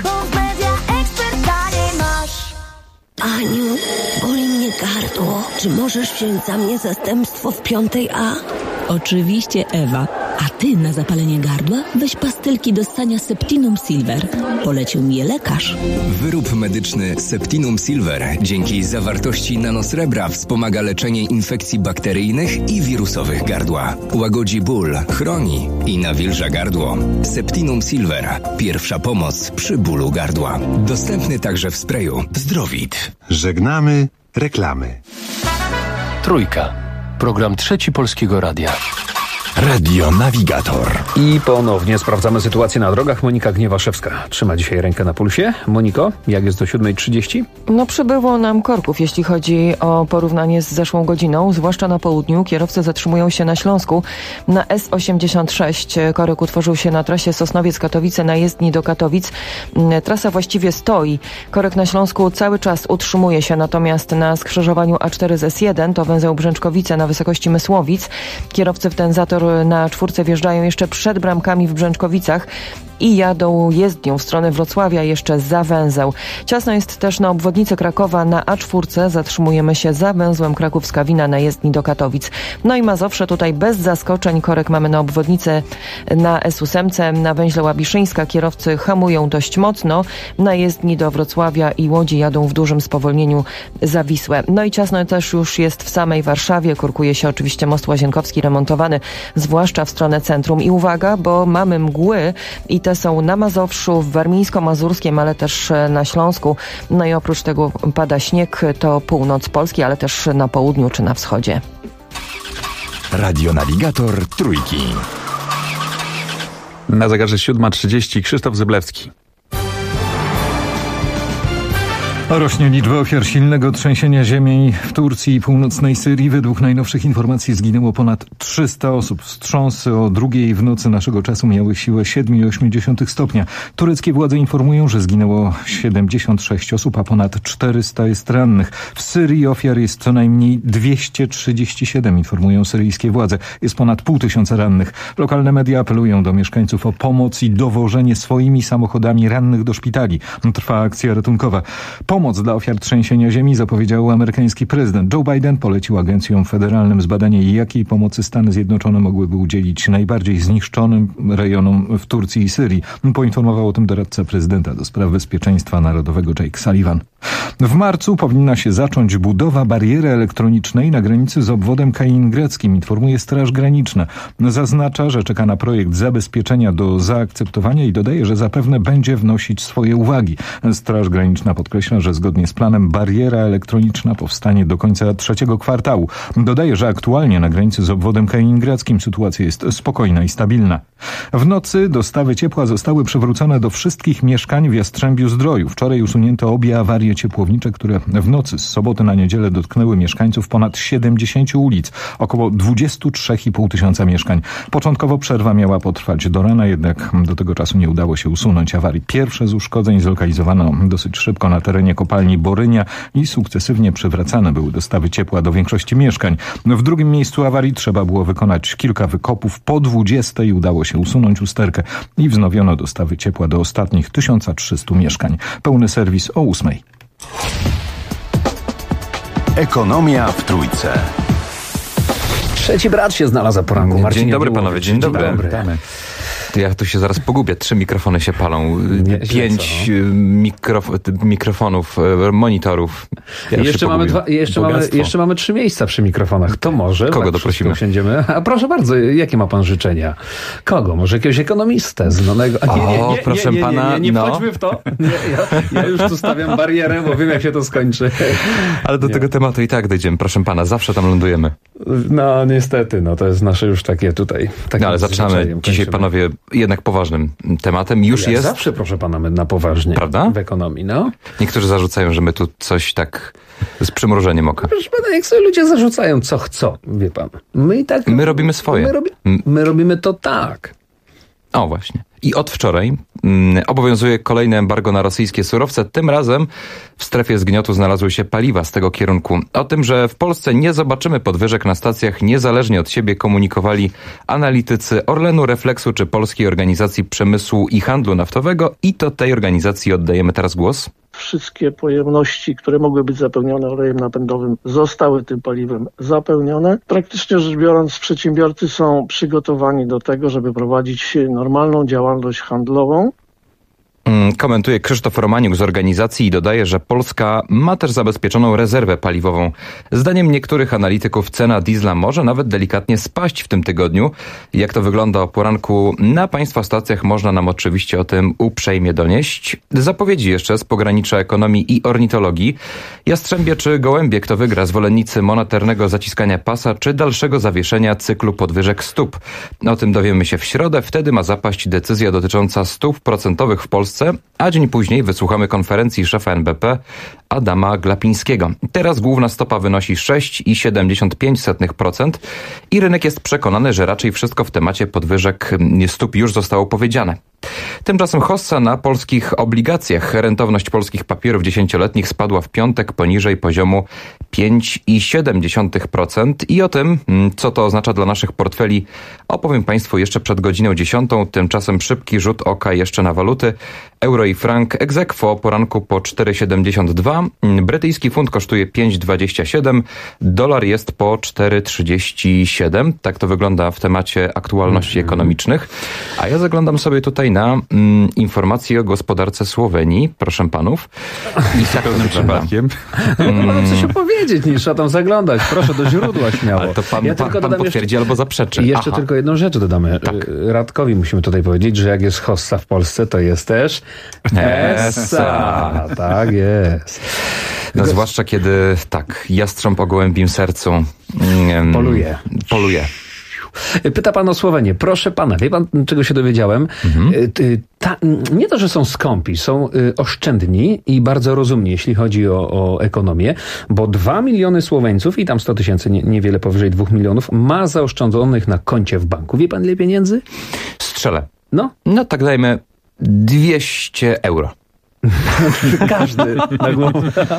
Aniu, boli mnie gardło. Czy możesz wziąć za mnie zastępstwo w 5A? Oczywiście, Ewa. A ty na zapalenie gardła weź pastylki do ssania Septinum Silver. Polecił mi je lekarz. Wyrób medyczny Septinum Silver dzięki zawartości nanosrebra wspomaga leczenie infekcji bakteryjnych i wirusowych gardła. Łagodzi ból, chroni i nawilża gardło. Septinum Silver. Pierwsza pomoc przy bólu gardła. Dostępny także w sprayu. Zdrowit. Żegnamy reklamy. Trójka. Program Trzeci Polskiego Radia. Radio Navigator. I ponownie sprawdzamy sytuację na drogach. Monika Gniewaszewska trzyma dzisiaj rękę na pulsie. Moniko, jak jest do 7:30? No przybyło nam korków, jeśli chodzi o porównanie z zeszłą godziną, zwłaszcza na południu. Kierowcy zatrzymują się na Śląsku. Na S86 korek utworzył się na trasie Sosnowiec-Katowice na jezdni do Katowic. Trasa właściwie stoi. Korek na Śląsku cały czas utrzymuje się, natomiast na skrzyżowaniu A4 z S1 to węzeł Brzęczkowice na wysokości Mysłowic. Kierowcy w ten zator na czwórce wjeżdżają jeszcze przed bramkami w Brzęczkowicach. i jadą jezdnią w stronę Wrocławia jeszcze za węzeł. Ciasno jest też na obwodnicy Krakowa na A4. Zatrzymujemy się za węzłem Kraków-Skawina na jezdni do Katowic. No i Mazowsze tutaj bez zaskoczeń. Korek mamy na obwodnicę na S8, na węźle Łabiszyńska. Kierowcy hamują dość mocno. Na jezdni do Wrocławia i Łodzi jadą w dużym spowolnieniu za Wisłę. No i ciasno też już jest w samej Warszawie. Korkuje się oczywiście most Łazienkowski remontowany, zwłaszcza w stronę centrum. I uwaga, bo mamy mgły i te są na Mazowszu, w Warmińsko-Mazurskim, ale też na Śląsku. No i oprócz tego pada śnieg, to północ Polski, ale też na południu czy na wschodzie. Radionawigator Trójki. Na zegarze 7:30 Krzysztof Zyblewski. Rośnie liczba ofiar silnego trzęsienia ziemi w Turcji i północnej Syrii. Według najnowszych informacji zginęło ponad 300 osób. Wstrząsy o 2:00 w nocy naszego czasu miały siłę 7,8 stopnia. Tureckie władze informują, że zginęło 76 osób, a ponad 400 jest rannych. W Syrii ofiar jest co najmniej 237, informują syryjskie władze. Jest ponad 500 rannych. Lokalne media apelują do mieszkańców o pomoc i dowożenie swoimi samochodami rannych do szpitali. Trwa akcja ratunkowa. Pomoc dla ofiar trzęsienia ziemi zapowiedział amerykański prezydent. Joe Biden polecił agencjom federalnym zbadanie, jakiej pomocy Stany Zjednoczone mogłyby udzielić najbardziej zniszczonym rejonom w Turcji i Syrii. Poinformował o tym doradca prezydenta do spraw bezpieczeństwa narodowego Jake Sullivan. W marcu powinna się zacząć budowa bariery elektronicznej na granicy z obwodem kaliningreckim, informuje Straż Graniczna. Zaznacza, że czeka na projekt zabezpieczenia do zaakceptowania i dodaje, że zapewne będzie wnosić swoje uwagi. Straż Graniczna podkreśla, że zgodnie z planem bariera elektroniczna powstanie do końca trzeciego kwartału. Dodaje, że aktualnie na granicy z obwodem kaliningreckim sytuacja jest spokojna i stabilna. W nocy dostawy ciepła zostały przywrócone do wszystkich mieszkań w Jastrzębiu-Zdroju. Wczoraj usunięto obie awarie ciepłownicze, które w nocy z soboty na niedzielę dotknęły mieszkańców ponad 70 ulic, około 23,5 tysiąca mieszkań. Początkowo przerwa miała potrwać do rana, jednak do tego czasu nie udało się usunąć awarii. Pierwsze z uszkodzeń zlokalizowano dosyć szybko na terenie kopalni Borynia i sukcesywnie przywracane były dostawy ciepła do większości mieszkań. W drugim miejscu awarii trzeba było wykonać kilka wykopów. Po 20:00 udało się usunąć usterkę i wznowiono dostawy ciepła do ostatnich 1300 mieszkań. Pełny serwis o 8:00. Ekonomia w Trójce. Trzeci brat się znalazł za poranku. Dzień dobry panowie, dzień dobry. Ja tu się zaraz pogubię. 3 mikrofony się palą. 5 mikrofonów, monitorów. Ja jeszcze mamy 3 miejsca przy mikrofonach. To może... Kogo doprosimy? Usiądziemy. A proszę bardzo, jakie ma pan życzenia? Kogo? Może jakiegoś ekonomistę znanego? Proszę pana, nie wchodźmy w to. Ja już tu stawiam barierę, bo wiem, jak się to skończy. Ale do tego tematu i tak dojdziemy. Proszę pana, zawsze tam lądujemy. No niestety, to jest nasze już takie tutaj... ale zaczynamy dzisiaj, panowie, jednak poważnym tematem. Już jest... Zawsze, proszę pana, my na poważnie. Prawda? W ekonomii, no. Niektórzy zarzucają, że my tu coś tak z przymrużeniem oka. Proszę pana, jak sobie ludzie zarzucają co chcą, wie pan. My robimy swoje. My robimy to tak. O, właśnie. I od wczoraj obowiązuje kolejne embargo na rosyjskie surowce. Tym razem w strefie zgniotu znalazły się paliwa z tego kierunku. O tym, że w Polsce nie zobaczymy podwyżek na stacjach niezależnie od siebie, komunikowali analitycy Orlenu, Refleksu czy Polskiej Organizacji Przemysłu i Handlu Naftowego. I to tej organizacji oddajemy teraz głos. Wszystkie pojemności, które mogły być zapełnione olejem napędowym, zostały tym paliwem zapełnione. Praktycznie rzecz biorąc, przedsiębiorcy są przygotowani do tego, żeby prowadzić normalną działalność handlową. Komentuje Krzysztof Romaniuk z organizacji i dodaje, że Polska ma też zabezpieczoną rezerwę paliwową. Zdaniem niektórych analityków cena diesla może nawet delikatnie spaść w tym tygodniu. Jak to wygląda o poranku na państwa stacjach, można nam oczywiście o tym uprzejmie donieść. Zapowiedzi jeszcze z pogranicza ekonomii i ornitologii. Jastrzębie czy gołębie, kto wygra, zwolennicy monetarnego zaciskania pasa czy dalszego zawieszenia cyklu podwyżek stóp. O tym dowiemy się w środę. Wtedy ma zapaść decyzja dotycząca stóp procentowych w Polsce, a dzień później wysłuchamy konferencji szefa NBP Adama Glapińskiego. Teraz główna stopa wynosi 6,75% i rynek jest przekonany, że raczej wszystko w temacie podwyżek stóp już zostało powiedziane. Tymczasem hossa na polskich obligacjach. Rentowność polskich papierów 10-letnich spadła w piątek poniżej poziomu 5,7%. I o tym, co to oznacza dla naszych portfeli, opowiem Państwu jeszcze przed godziną 10. Tymczasem szybki rzut oka jeszcze na waluty. Euro i frank ex aequo o poranku po 4,72. Brytyjski funt kosztuje 5,27. Dolar jest po 4,37. Tak to wygląda w temacie aktualności ekonomicznych. A ja zaglądam sobie tutaj na informacje o gospodarce Słowenii, proszę panów. I tak pełnym przypadkiem. Mam coś opowiedzieć niż tam zaglądać. Proszę do źródła śmiało. Ale to pan potwierdzi albo zaprzeczy. I jeszcze tylko jedną rzecz dodamy. Tak. Radkowi musimy tutaj powiedzieć, że jak jest hossa w Polsce, to jest też essa. Tak jest. No, zwłaszcza kiedy jastrząb o gołębim sercu poluje. Pyta pan o Słowenię. Proszę pana, wie pan, czego się dowiedziałem? Nie to, że są skąpi, są oszczędni i bardzo rozumni, jeśli chodzi o ekonomię, bo 2 miliony Słoweńców i tam 100 tysięcy, niewiele powyżej 2 milionów, ma zaoszczędzonych na koncie w banku. Wie pan, ile pieniędzy? Strzelę. No tak dajmy 200 euro. Każdy na głowę.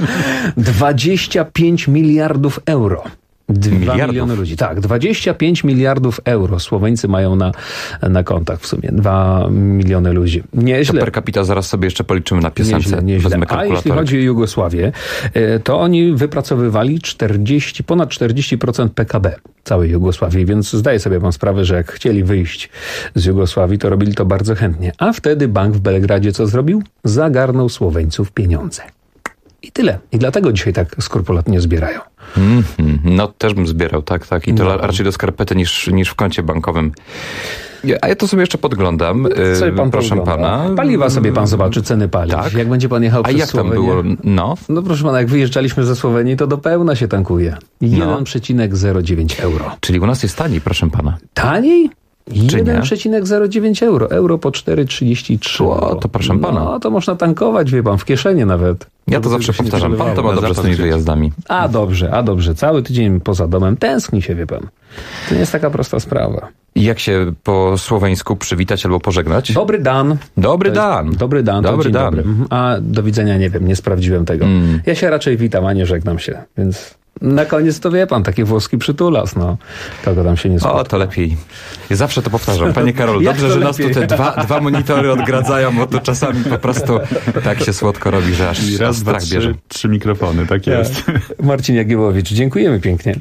25 miliardów euro. 2 miliony ludzi. Tak, 25 miliardów euro Słoweńcy mają na kontach w sumie. 2 miliony ludzi. Nieźle. To per capita zaraz sobie jeszcze policzymy na piosence. Nieźle. A jeśli chodzi o Jugosławię, to oni wypracowywali ponad 40% PKB całej Jugosławii, więc zdaję sobie pan sprawę, że jak chcieli wyjść z Jugosławii, to robili to bardzo chętnie. A wtedy bank w Belgradzie co zrobił? Zagarnął Słoweńców pieniądze. I tyle. I dlatego dzisiaj tak skrupulatnie zbierają. No też bym zbierał, tak. I to raczej do skarpety niż w koncie bankowym. A ja to sobie jeszcze podglądam. Proszę pana. Paliwa sobie pan zobaczy, ceny paliw. Tak? Jak będzie pan jechał przez Słowenię. A jak tam było? No proszę pana, jak wyjeżdżaliśmy ze Słowenii, to do pełna się tankuje. 1,09 euro. Czyli u nas jest taniej, proszę pana. Taniej? 1,09 euro. Euro po 4,33. To proszę pana. No, to można tankować, wie pan, w kieszenie nawet. Ja to zawsze powtarzam. Pan to ma dobrze z tymi wyjazdami. A dobrze. Cały tydzień poza domem tęskni się, wie pan. To nie jest taka prosta sprawa. I jak się po słoweńsku przywitać albo pożegnać? Dobry dan. Dobry dan. Dobry dan. A do widzenia nie wiem, nie sprawdziłem tego. Ja się raczej witam, a nie żegnam się, więc... Na koniec to wie pan, taki włoski przytulas, Kogo tam się nie spotka. O, to lepiej. Ja zawsze to powtarzam. Panie Karolu, dobrze, że nas tu te dwa monitory odgradzają, bo to czasami po prostu tak się słodko robi, że aż strach bierze. 3 mikrofony, tak jest. Marcin Jagiełowicz, dziękujemy pięknie.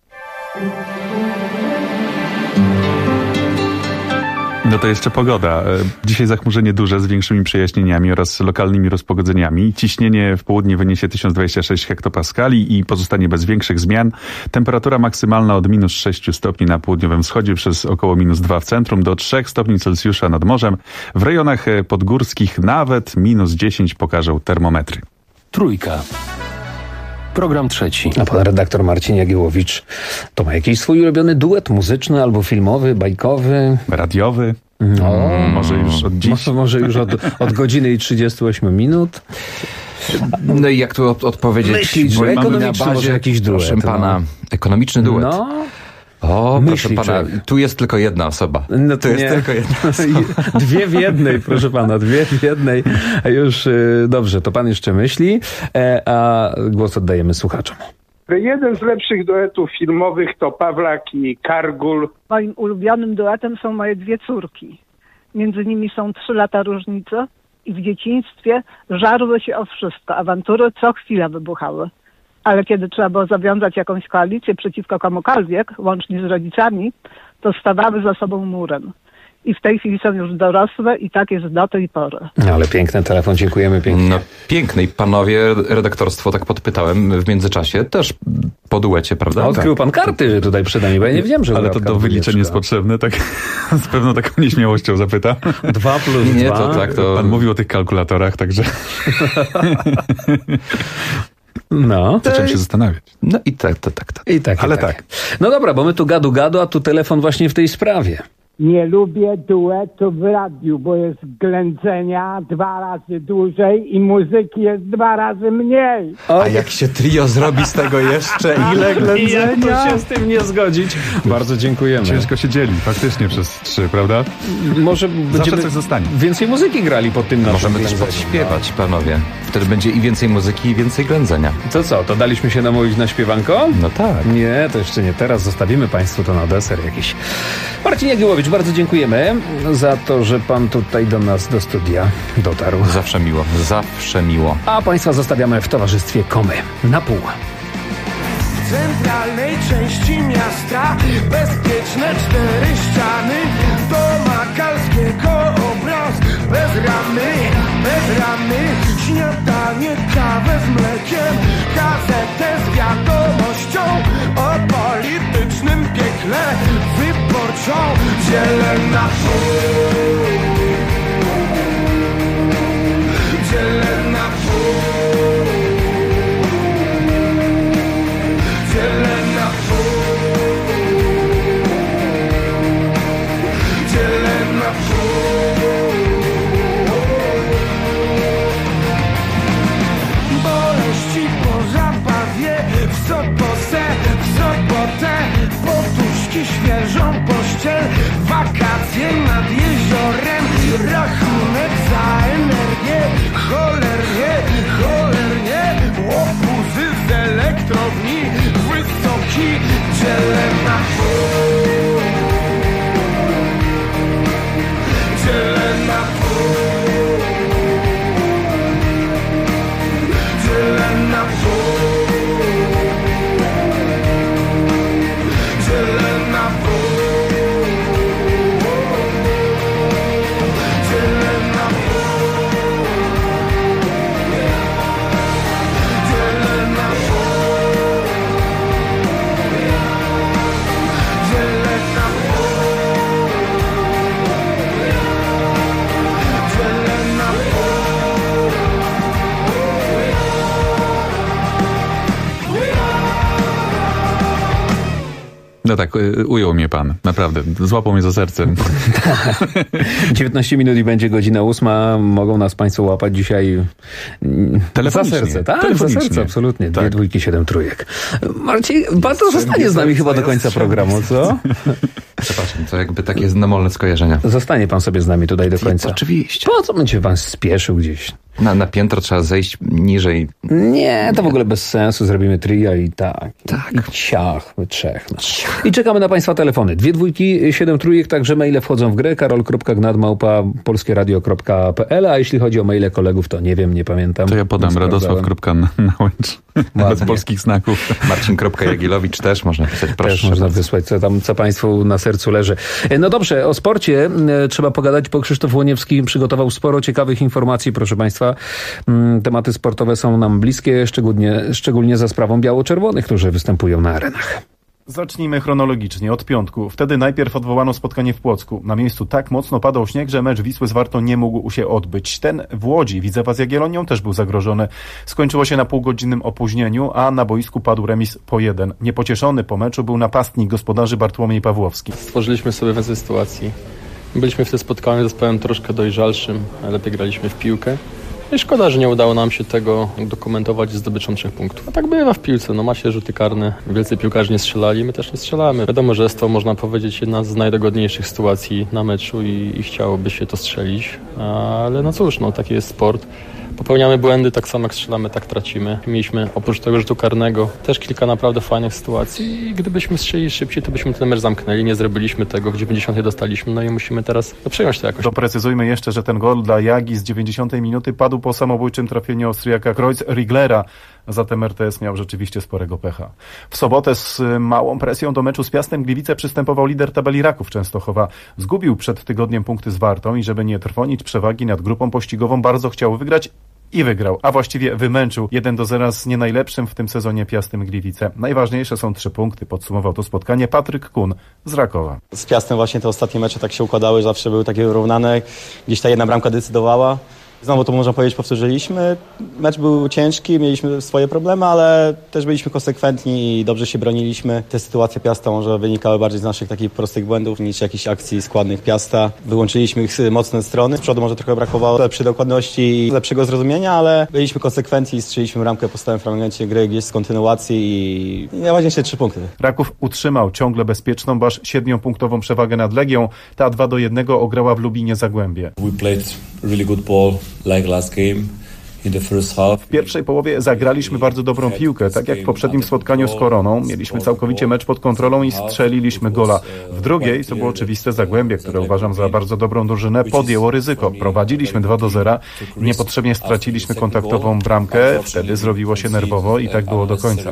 No to jeszcze pogoda. Dzisiaj zachmurzenie duże z większymi przejaśnieniami oraz lokalnymi rozpogodzeniami. Ciśnienie w południe wyniesie 1026 hektopaskali i pozostanie bez większych zmian. Temperatura maksymalna od -6 stopni na południowym wschodzie przez około -2 w centrum do 3 stopni Celsjusza nad morzem. W rejonach podgórskich nawet -10 pokażą termometry. Trójka. Program trzeci. A pan redaktor Marcin Jagiełowicz to ma jakiś swój ulubiony duet muzyczny albo filmowy, bajkowy? Radiowy? Może już od dziś? Może już od godziny i 38 minut? No i jak tu odpowiedzieć? Myślisz, że ekonomiczny może jakiś duet? Proszę pana, ekonomiczny duet. O, proszę pana, tu jest tylko jedna osoba. To jest tylko jedna osoba. Dwie w jednej, proszę pana, dwie w jednej. A już dobrze, to pan jeszcze myśli, a głos oddajemy słuchaczom. Jeden z lepszych duetów filmowych to Pawlak i Kargul. Moim ulubionym duetem są moje dwie córki. Między nimi są 3 lata różnicy i w dzieciństwie żarły się o wszystko. Awantury co chwila wybuchały. Ale kiedy trzeba było zawiązać jakąś koalicję przeciwko komukolwiek, łącznie z rodzicami, to stawały za sobą murem. I w tej chwili są już dorosłe i tak jest do tej pory. Ale piękny telefon, dziękujemy pięknie. No piękny i panowie redaktorstwo, tak podpytałem w międzyczasie, też po duecie, prawda? Odkrył pan karty tutaj przynajmniej, bo ja nie wiedziałem, że... Ale to do wyliczeń jest potrzebne, tak z pewną taką nieśmiałością zapytam. 2 plus 2. Nie, to tak, to... Pan mówił o tych kalkulatorach, także... Zacząłem się zastanawiać. No i tak. Ale tak. No dobra, bo my tu gadu, a tu telefon właśnie w tej sprawie. Nie lubię duetów w radiu, bo jest ględzenia 2 razy dłużej i muzyki jest 2 razy mniej. A jak się trio zrobi z tego jeszcze, ile ględzenia? Jak to się z tym nie zgodzić? Bardzo dziękujemy. Ciężko się dzieli, faktycznie przez 3, prawda? Może będziemy coś zostanie. Więcej muzyki grali pod tym naszym Możemy też podśpiewać, panowie. Wtedy będzie i więcej muzyki, i więcej ględzenia. To co, to daliśmy się namówić na śpiewanko? No tak. Nie, to jeszcze nie teraz. Zostawimy państwu to na deser jakiś. Marcin Jagiełowicz, bardzo dziękujemy za to, że pan tutaj do nas, do studia dotarł. Zawsze miło, zawsze miło. A państwa zostawiamy w towarzystwie Komy. Na pół. W centralnej części miasta bezpieczne 4 ściany, domagalskiego obraz bez ramy, śniadanie, kawę z mlekiem, gazetę z wiadomością o politycznym piekle, wyborczą, zielona pół, zielona pół. Boleści po zabawie, w sobotę poduszki, świeżą pościel, wakacje nad jeziorem, rachunek za energię, cholernie, łobuzy z elektrowni, wysoki, zielona pół, zielona pół, zielona pół, zielona pół, zielona No tak, ujął mnie pan, naprawdę. Złapał mnie za serce. 19 minut i będzie godzina 8. Mogą nas państwo łapać dzisiaj za serce. Tak, za serce, absolutnie. Tak. 2 dwójki, 7 trójek. Marcin, pan to zostanie z nami chyba do końca programu, co? Przepraszam, to jakby takie namolne skojarzenia. Zostanie pan sobie z nami tutaj do końca. Oczywiście. Po co będzie pan spieszył gdzieś? Na piętro trzeba zejść niżej. Nie, to w ogóle bez sensu. Zrobimy tria i tak. I ciach, my 3. No. I czekamy na państwa telefony. 2 dwójki, 7 trójek, także maile wchodzą w grę. karol.gnad@polskieradio.pl. A jeśli chodzi o maile kolegów, to nie wiem, nie pamiętam. To ja podam radosław.nałęcz. Bez polskich znaków. Marcin.Jagielowicz też można pisać. Proszę. Też można wysłać, co państwu na sercu leży. No dobrze, o sporcie trzeba pogadać, bo Krzysztof Łoniewski przygotował sporo ciekawych informacji, proszę państwa. Tematy sportowe są nam bliskie, szczególnie za sprawą biało-czerwonych, którzy występują na arenach. Zacznijmy chronologicznie od piątku. Wtedy najpierw odwołano spotkanie w Płocku. Na miejscu tak mocno padał śnieg, że mecz Wisły z Wartą nie mógł się odbyć. Ten w Łodzi, Widzewa z Jagiellonią, też był zagrożony. Skończyło się na półgodzinnym opóźnieniu, a na boisku padł remis po 1. Niepocieszony po meczu był napastnik gospodarzy Bartłomiej Pawłowski. Stworzyliśmy sobie więcej sytuacji. Byliśmy w tym spotkaniu z zespołem troszkę dojrzalszym, lepiej graliśmy w piłkę. I szkoda, że nie udało nam się tego dokumentować z zdobyczą 3 punktów. A tak bywa w piłce, ma się rzuty karne. Wielcy piłkarze nie strzelali, my też nie strzelamy. Wiadomo, że jest to, można powiedzieć, jedna z najdogodniejszych sytuacji na meczu i chciałoby się to strzelić. Ale no cóż, taki jest sport. Popełniamy błędy, tak samo jak strzelamy, tak tracimy. Mieliśmy oprócz tego rzutu karnego też kilka naprawdę fajnych sytuacji i gdybyśmy strzelili szybciej, to byśmy ten mecz zamknęli. Nie zrobiliśmy tego, w 90 dostaliśmy, i musimy teraz przejąć to jakoś. Doprecyzujmy jeszcze, że ten gol dla Jagi z 90 minuty padł po samobójczym trafieniu Austriaka Kreuz-Riglera. Zatem RTS miał rzeczywiście sporego pecha. W sobotę z małą presją do meczu z Piastem Gliwice przystępował lider tabeli Raków Częstochowa. Zgubił przed tygodniem punkty z Wartą i żeby nie trwonić przewagi nad grupą pościgową, bardzo chciał wygrać i wygrał, a właściwie wymęczył 1-0 z nie najlepszym w tym sezonie Piastem Gliwice. Najważniejsze są 3 punkty, podsumował to spotkanie Patryk Kun z Rakowa. Z Piastem właśnie te ostatnie mecze tak się układały, że zawsze były takie wyrównane. Gdzieś ta jedna bramka decydowała. Znowu to można powiedzieć, powtórzyliśmy. Mecz był ciężki, mieliśmy swoje problemy, ale też byliśmy konsekwentni i dobrze się broniliśmy. Te sytuacje Piasta może wynikały bardziej z naszych takich prostych błędów niż jakichś akcji składnych Piasta. Wyłączyliśmy ich mocne strony. Z przodu może trochę brakowało lepszej dokładności i lepszego zrozumienia, ale byliśmy konsekwentni i strzeliśmy bramkę po stałym fragmencie gry gdzieś z kontynuacji i najważniejsze 3 punkty. Raków utrzymał ciągle bezpieczną, aż 7-punktową przewagę nad Legią. Ta 2-1 ograła w Lubinie Zagłębie. We played really good ball like last game. W pierwszej połowie zagraliśmy bardzo dobrą piłkę, tak jak w poprzednim spotkaniu z Koroną. Mieliśmy całkowicie mecz pod kontrolą i strzeliliśmy gola. W drugiej, co było oczywiste, Zagłębie, które uważam za bardzo dobrą drużynę, podjęło ryzyko. Prowadziliśmy 2-0, niepotrzebnie straciliśmy kontaktową bramkę, wtedy zrobiło się nerwowo i tak było do końca.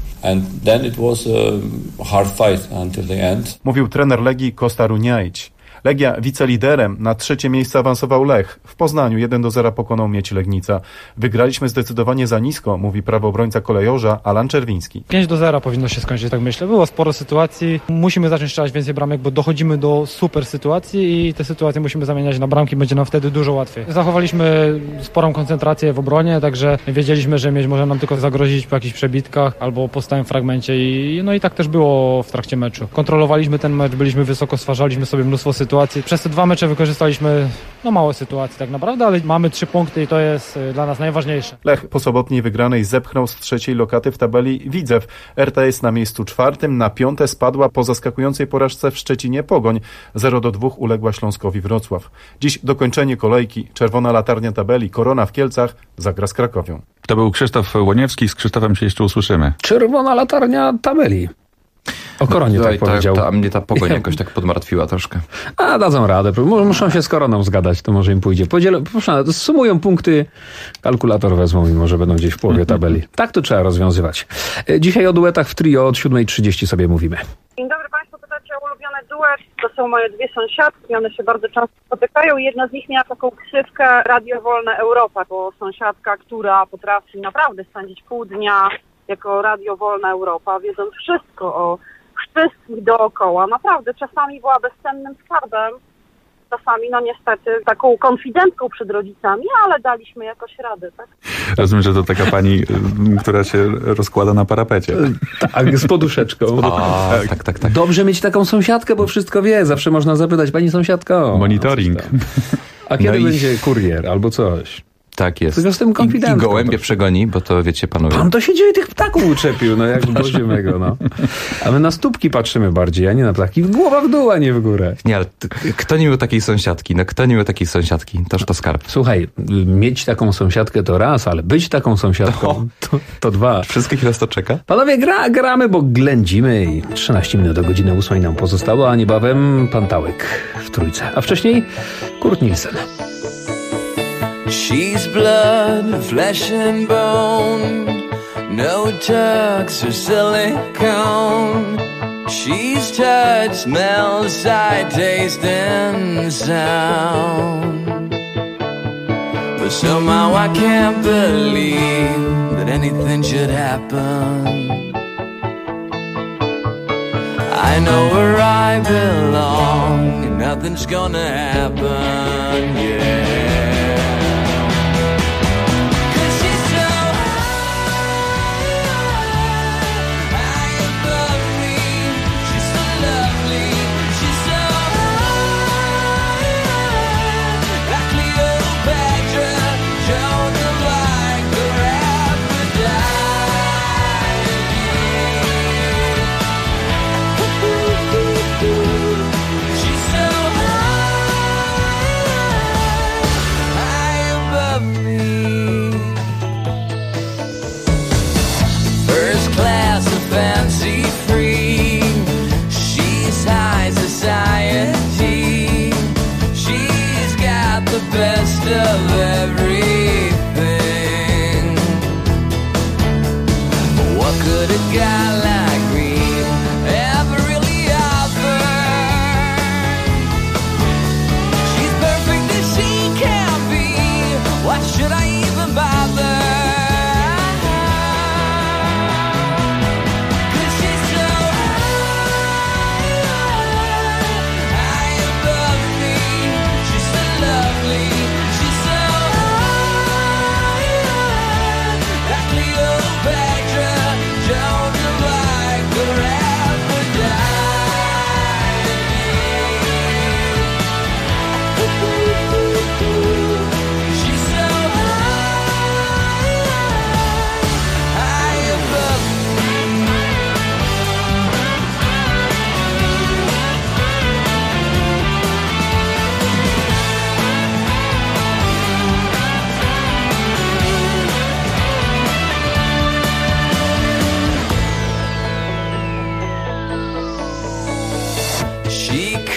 Mówił trener Legii Kosta Runjaić. Legia wiceliderem, na 3. miejsce awansował Lech. W Poznaniu 1-0 pokonał Miedź Legnica. Wygraliśmy zdecydowanie za nisko, mówi prawoobrońca kolejorza Alan Czerwiński. 5-0 powinno się skończyć, tak myślę. Było sporo sytuacji. Musimy zacząć strzelać więcej bramek, bo dochodzimy do super sytuacji i te sytuacje musimy zamieniać na bramki, będzie nam wtedy dużo łatwiej. Zachowaliśmy sporą koncentrację w obronie, także wiedzieliśmy, że Miedź może nam tylko zagrozić po jakichś przebitkach albo po stałym fragmencie i tak też było w trakcie meczu. Kontrolowaliśmy ten mecz, byliśmy wysoko, stwarzaliśmy sobie mnóstwo sytuacji. Przez te 2 mecze wykorzystaliśmy małe sytuacje tak naprawdę, ale mamy 3 punkty i to jest dla nas najważniejsze. Lech po sobotniej wygranej zepchnął z 3. lokaty w tabeli Widzew. RTS na miejscu 4, na 5. spadła po zaskakującej porażce w Szczecinie Pogoń. 0-2 uległa Śląskowi Wrocław. Dziś dokończenie kolejki. Czerwona latarnia tabeli. Korona w Kielcach zagra z Krakowią. To był Krzysztof Łoniewski. Z Krzysztofem się jeszcze usłyszymy. Czerwona latarnia tabeli. O Koronie tak powiedział. Mnie ta Pogoń jakoś tak podmartwiła troszkę. A dadzą radę. Muszą się z Koroną zgadać, to może im pójdzie. Proszę, sumują punkty, kalkulator wezmą i może będą gdzieś w połowie tabeli. Tak to trzeba rozwiązywać. Dzisiaj o duetach w trio od 7:30 sobie mówimy. Dzień dobry Państwu, pytacie o ulubiony duet. To są moje 2 sąsiadki, one się bardzo często spotykają. Jedna z nich miała taką ksywkę Radio Wolna Europa, bo sąsiadka, która potrafi naprawdę spędzić pół dnia jako Radio Wolna Europa, wiedząc wszystko o wszystkich dookoła. Naprawdę czasami była bezcennym skarbem, czasami niestety taką konfidentką przed rodzicami, ale daliśmy jakoś radę, tak? Rozumiem, że to taka pani, która się rozkłada na parapecie. Tak, z poduszeczką. Tak. Dobrze mieć taką sąsiadkę, bo wszystko wie. Zawsze można zapytać, pani sąsiadko. Monitoring. A kiedy będzie kurier albo coś? Tak jest. Tylko z tym I gołębie przegoni, bo to wiecie panowie. Pan to się dzieje, tych ptaków uczepił, jak boziemego, no. A my na stópki patrzymy bardziej, a nie na ptaki. Głowa w dół, a nie w górę. Nie, ale kto nie miał takiej sąsiadki? Kto nie miał takiej sąsiadki? Toż to skarb. Słuchaj, mieć taką sąsiadkę to raz, ale być taką sąsiadką to 2. Wszystkich nas to czeka? Panowie, gramy, bo ględzimy i 13 minut do godziny 8 nam pozostało, a niebawem Pan Tałek w Trójce. A wcześniej Kurt Nielsen. She's blood, flesh and bone, no tucks or silicone. She's touch, smell, sight, taste and sound. But somehow I can't believe that anything should happen. I know where I belong and nothing's gonna happen, yeah.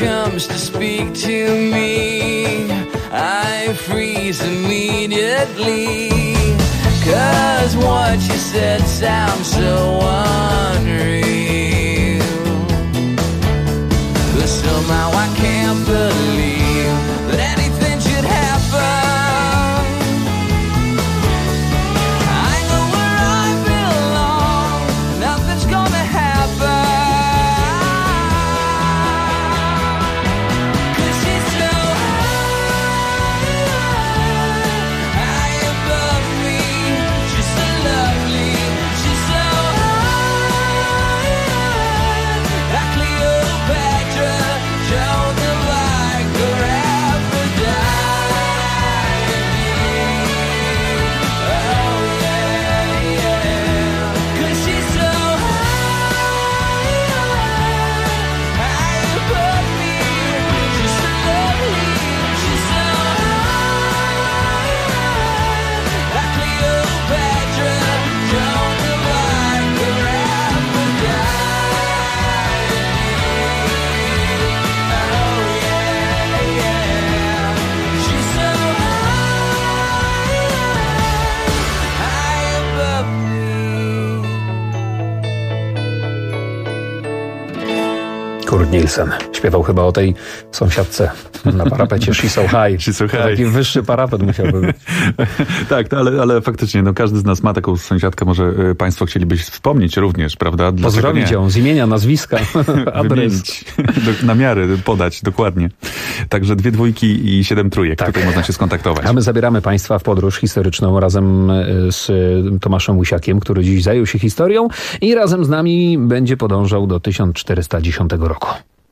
comes to speak to me, I freeze immediately. 'Cause what you said sounds so unreal, but somehow I can't believe that anything should happen. I know where I belong, nothing's gonna happen. 'Cause she's so high above me, she's so lovely, she's so high, like Cleopatra, Joan of Arc, or Aphrodite. Oh yeah, yeah. 'Cause she's so high above me, she's so lovely, she's so high, like Cleopatra, Joan of Arc, or Aphrodite. Oh yeah, yeah. She's so high above me. Kurt Nielsen śpiewał chyba o tej sąsiadce na parapecie She's so high. She's so high. Taki wyższy parapet musiałby być. Tak, ale faktycznie, każdy z nas ma taką sąsiadkę, może państwo chcielibyś wspomnieć również, prawda? Dlaczego Pozdrowić nie? ją z imienia, nazwiska, adres. Wymienić, namiary podać, dokładnie. Także 2 dwójki i 7 trójek. Tak. Tutaj można się skontaktować. A my zabieramy państwa w podróż historyczną razem z Tomaszem Łysiakiem, który dziś zajął się historią i razem z nami będzie podążał do 1410 roku.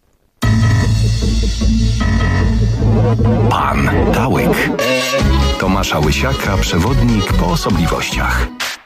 Pan Tałyk. Tomasza Łysiaka, przewodnik po osobliwościach.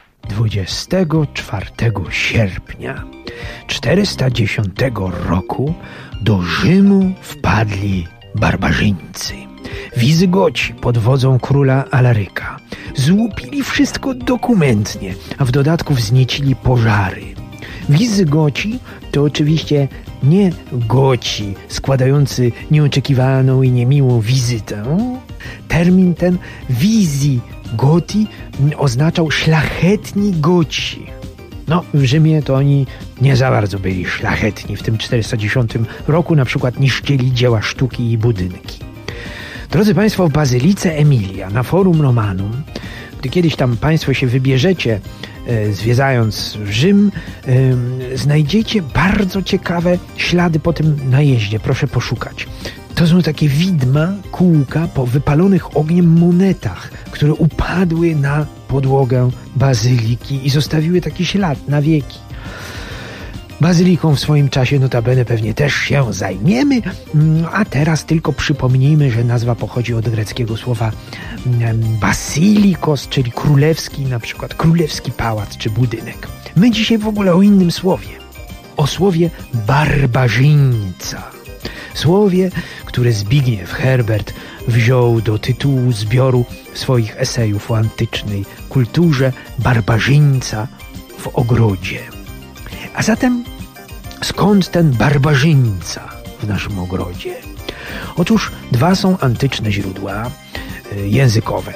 24 sierpnia 410 roku do Rzymu wpadli barbarzyńcy. Wizygoci pod wodzą króla Alaryka złupili wszystko dokumentnie, a w dodatku wzniecili pożary. Wizygoci to oczywiście nie Goci składający nieoczekiwaną i niemiłą wizytę. Termin ten Wisigoti oznaczał szlachetni Goci. W Rzymie to oni nie za bardzo byli szlachetni. W tym 410 roku na przykład niszczyli dzieła sztuki i budynki. Drodzy Państwo, w Bazylice Emilia na Forum Romanum, gdy kiedyś tam Państwo się wybierzecie, zwiedzając Rzym, znajdziecie bardzo ciekawe ślady po tym najeździe. Proszę poszukać. To są takie widma, kółka po wypalonych ogniem monetach, które upadły na podłogę bazyliki i zostawiły taki ślad na wieki. Bazyliką w swoim czasie notabene pewnie też się zajmiemy, a teraz tylko przypomnijmy, że nazwa pochodzi od greckiego słowa basilikos, czyli królewski, na przykład królewski pałac czy budynek. My dzisiaj w ogóle o innym słowie, o słowie barbarzyńca. Słowie, które Zbigniew Herbert wziął do tytułu zbioru swoich esejów o antycznej kulturze, barbarzyńca w ogrodzie. A zatem skąd ten barbarzyńca w naszym ogrodzie? Otóż 2 są antyczne źródła językowe.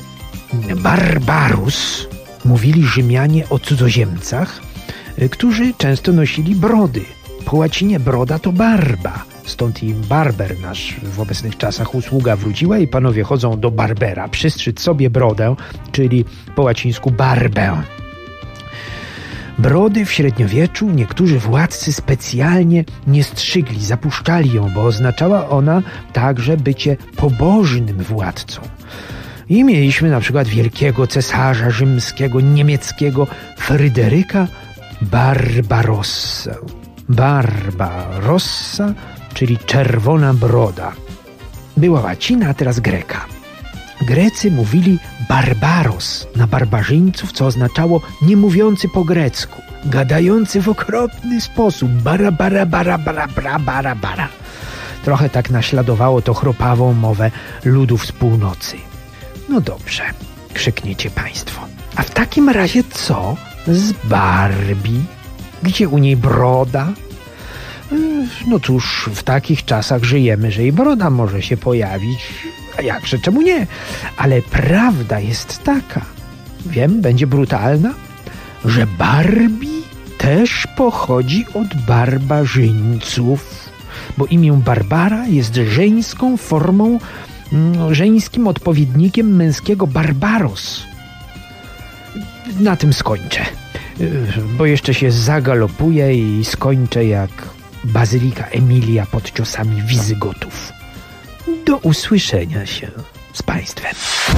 Barbarus mówili Rzymianie o cudzoziemcach, którzy często nosili brody. Po łacinie broda to barba. Stąd i barber nasz w obecnych czasach usługa wróciła i panowie chodzą do barbera, przystrzyć sobie brodę, czyli po łacińsku barbę. Brody w średniowieczu niektórzy władcy specjalnie nie strzygli, zapuszczali ją, bo oznaczała ona także bycie pobożnym władcą. I mieliśmy na przykład wielkiego cesarza rzymskiego, niemieckiego Fryderyka Barbarossę. Barbarossa, czyli czerwona broda. Była łacina, a teraz greka. Grecy mówili barbaros na barbarzyńców, co oznaczało nie mówiący po grecku, gadający w okropny sposób. Bara, bara, bara, bara, bara, bara, bara. Trochę tak naśladowało to chropawą mowę ludów z północy. No dobrze, krzykniecie Państwo. A w takim razie co z Barbie? Gdzie u niej broda? No cóż, w takich czasach żyjemy, że i broda może się pojawić. A jakże, czemu nie? Ale prawda jest taka, wiem, będzie brutalna, że Barbie też pochodzi od barbarzyńców, bo imię Barbara jest żeńską formą, żeńskim odpowiednikiem męskiego Barbaros. Na tym skończę, bo jeszcze się zagalopuję i skończę jak Bazylika Emilia pod ciosami Wizygotów. Do usłyszenia się z Państwem.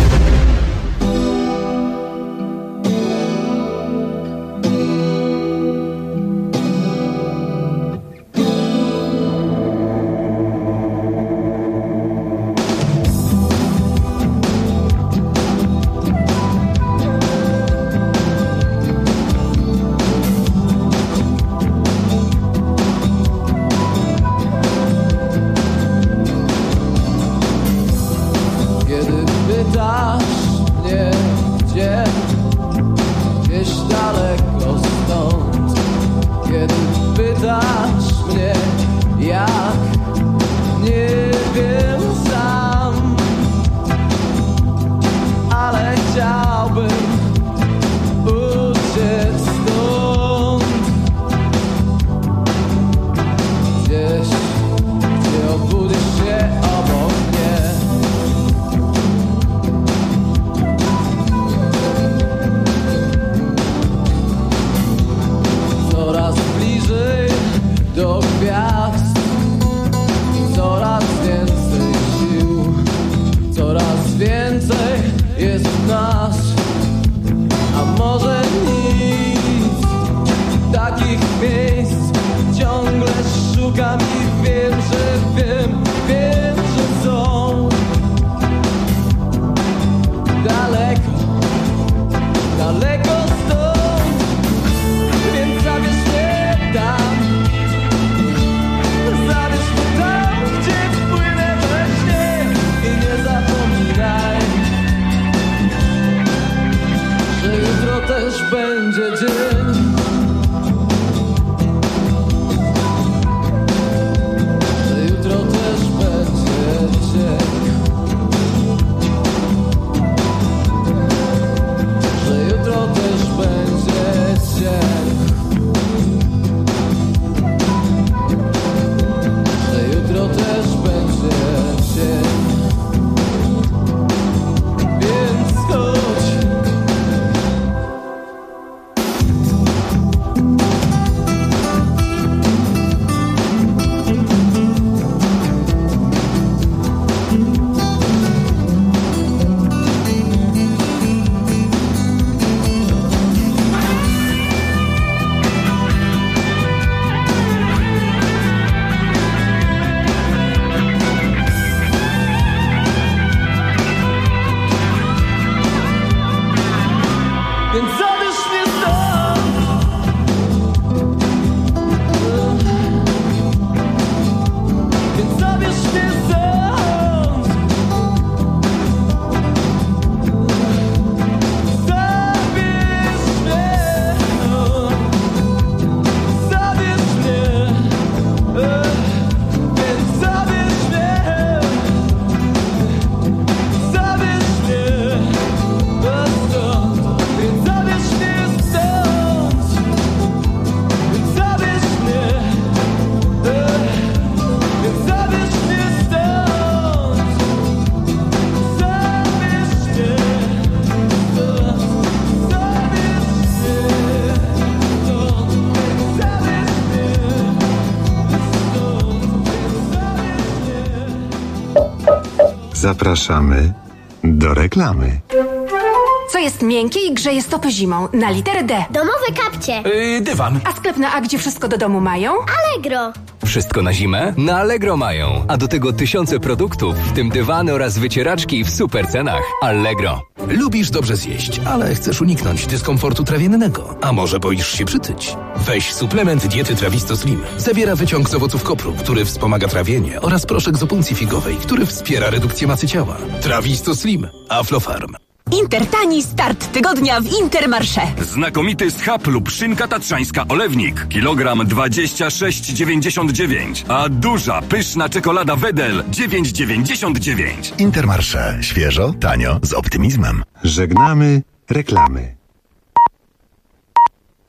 Zapraszamy do reklamy. Co jest miękkie i grzeje stopy zimą? Na literę D. Domowe kapcie. Dywan. A sklep na A, gdzie wszystko do domu mają? Allegro. Wszystko na zimę? Na Allegro mają. A do tego tysiące produktów, w tym dywany oraz wycieraczki w super cenach. Allegro. Lubisz dobrze zjeść, ale chcesz uniknąć dyskomfortu trawiennego. A może boisz się przytyć? Weź suplement diety Trawisto Slim. Zawiera wyciąg z owoców kopru, który wspomaga trawienie, oraz proszek z opuncji figowej, który wspiera redukcję masy ciała. Trawisto Slim. Aflofarm. Intertani start tygodnia w Intermarché. Znakomity schab lub szynka tatrzańska Olewnik. Kilogram 26,99. A duża, pyszna czekolada Wedel 9,99. Intermarché. Świeżo, tanio, z optymizmem. Żegnamy reklamy.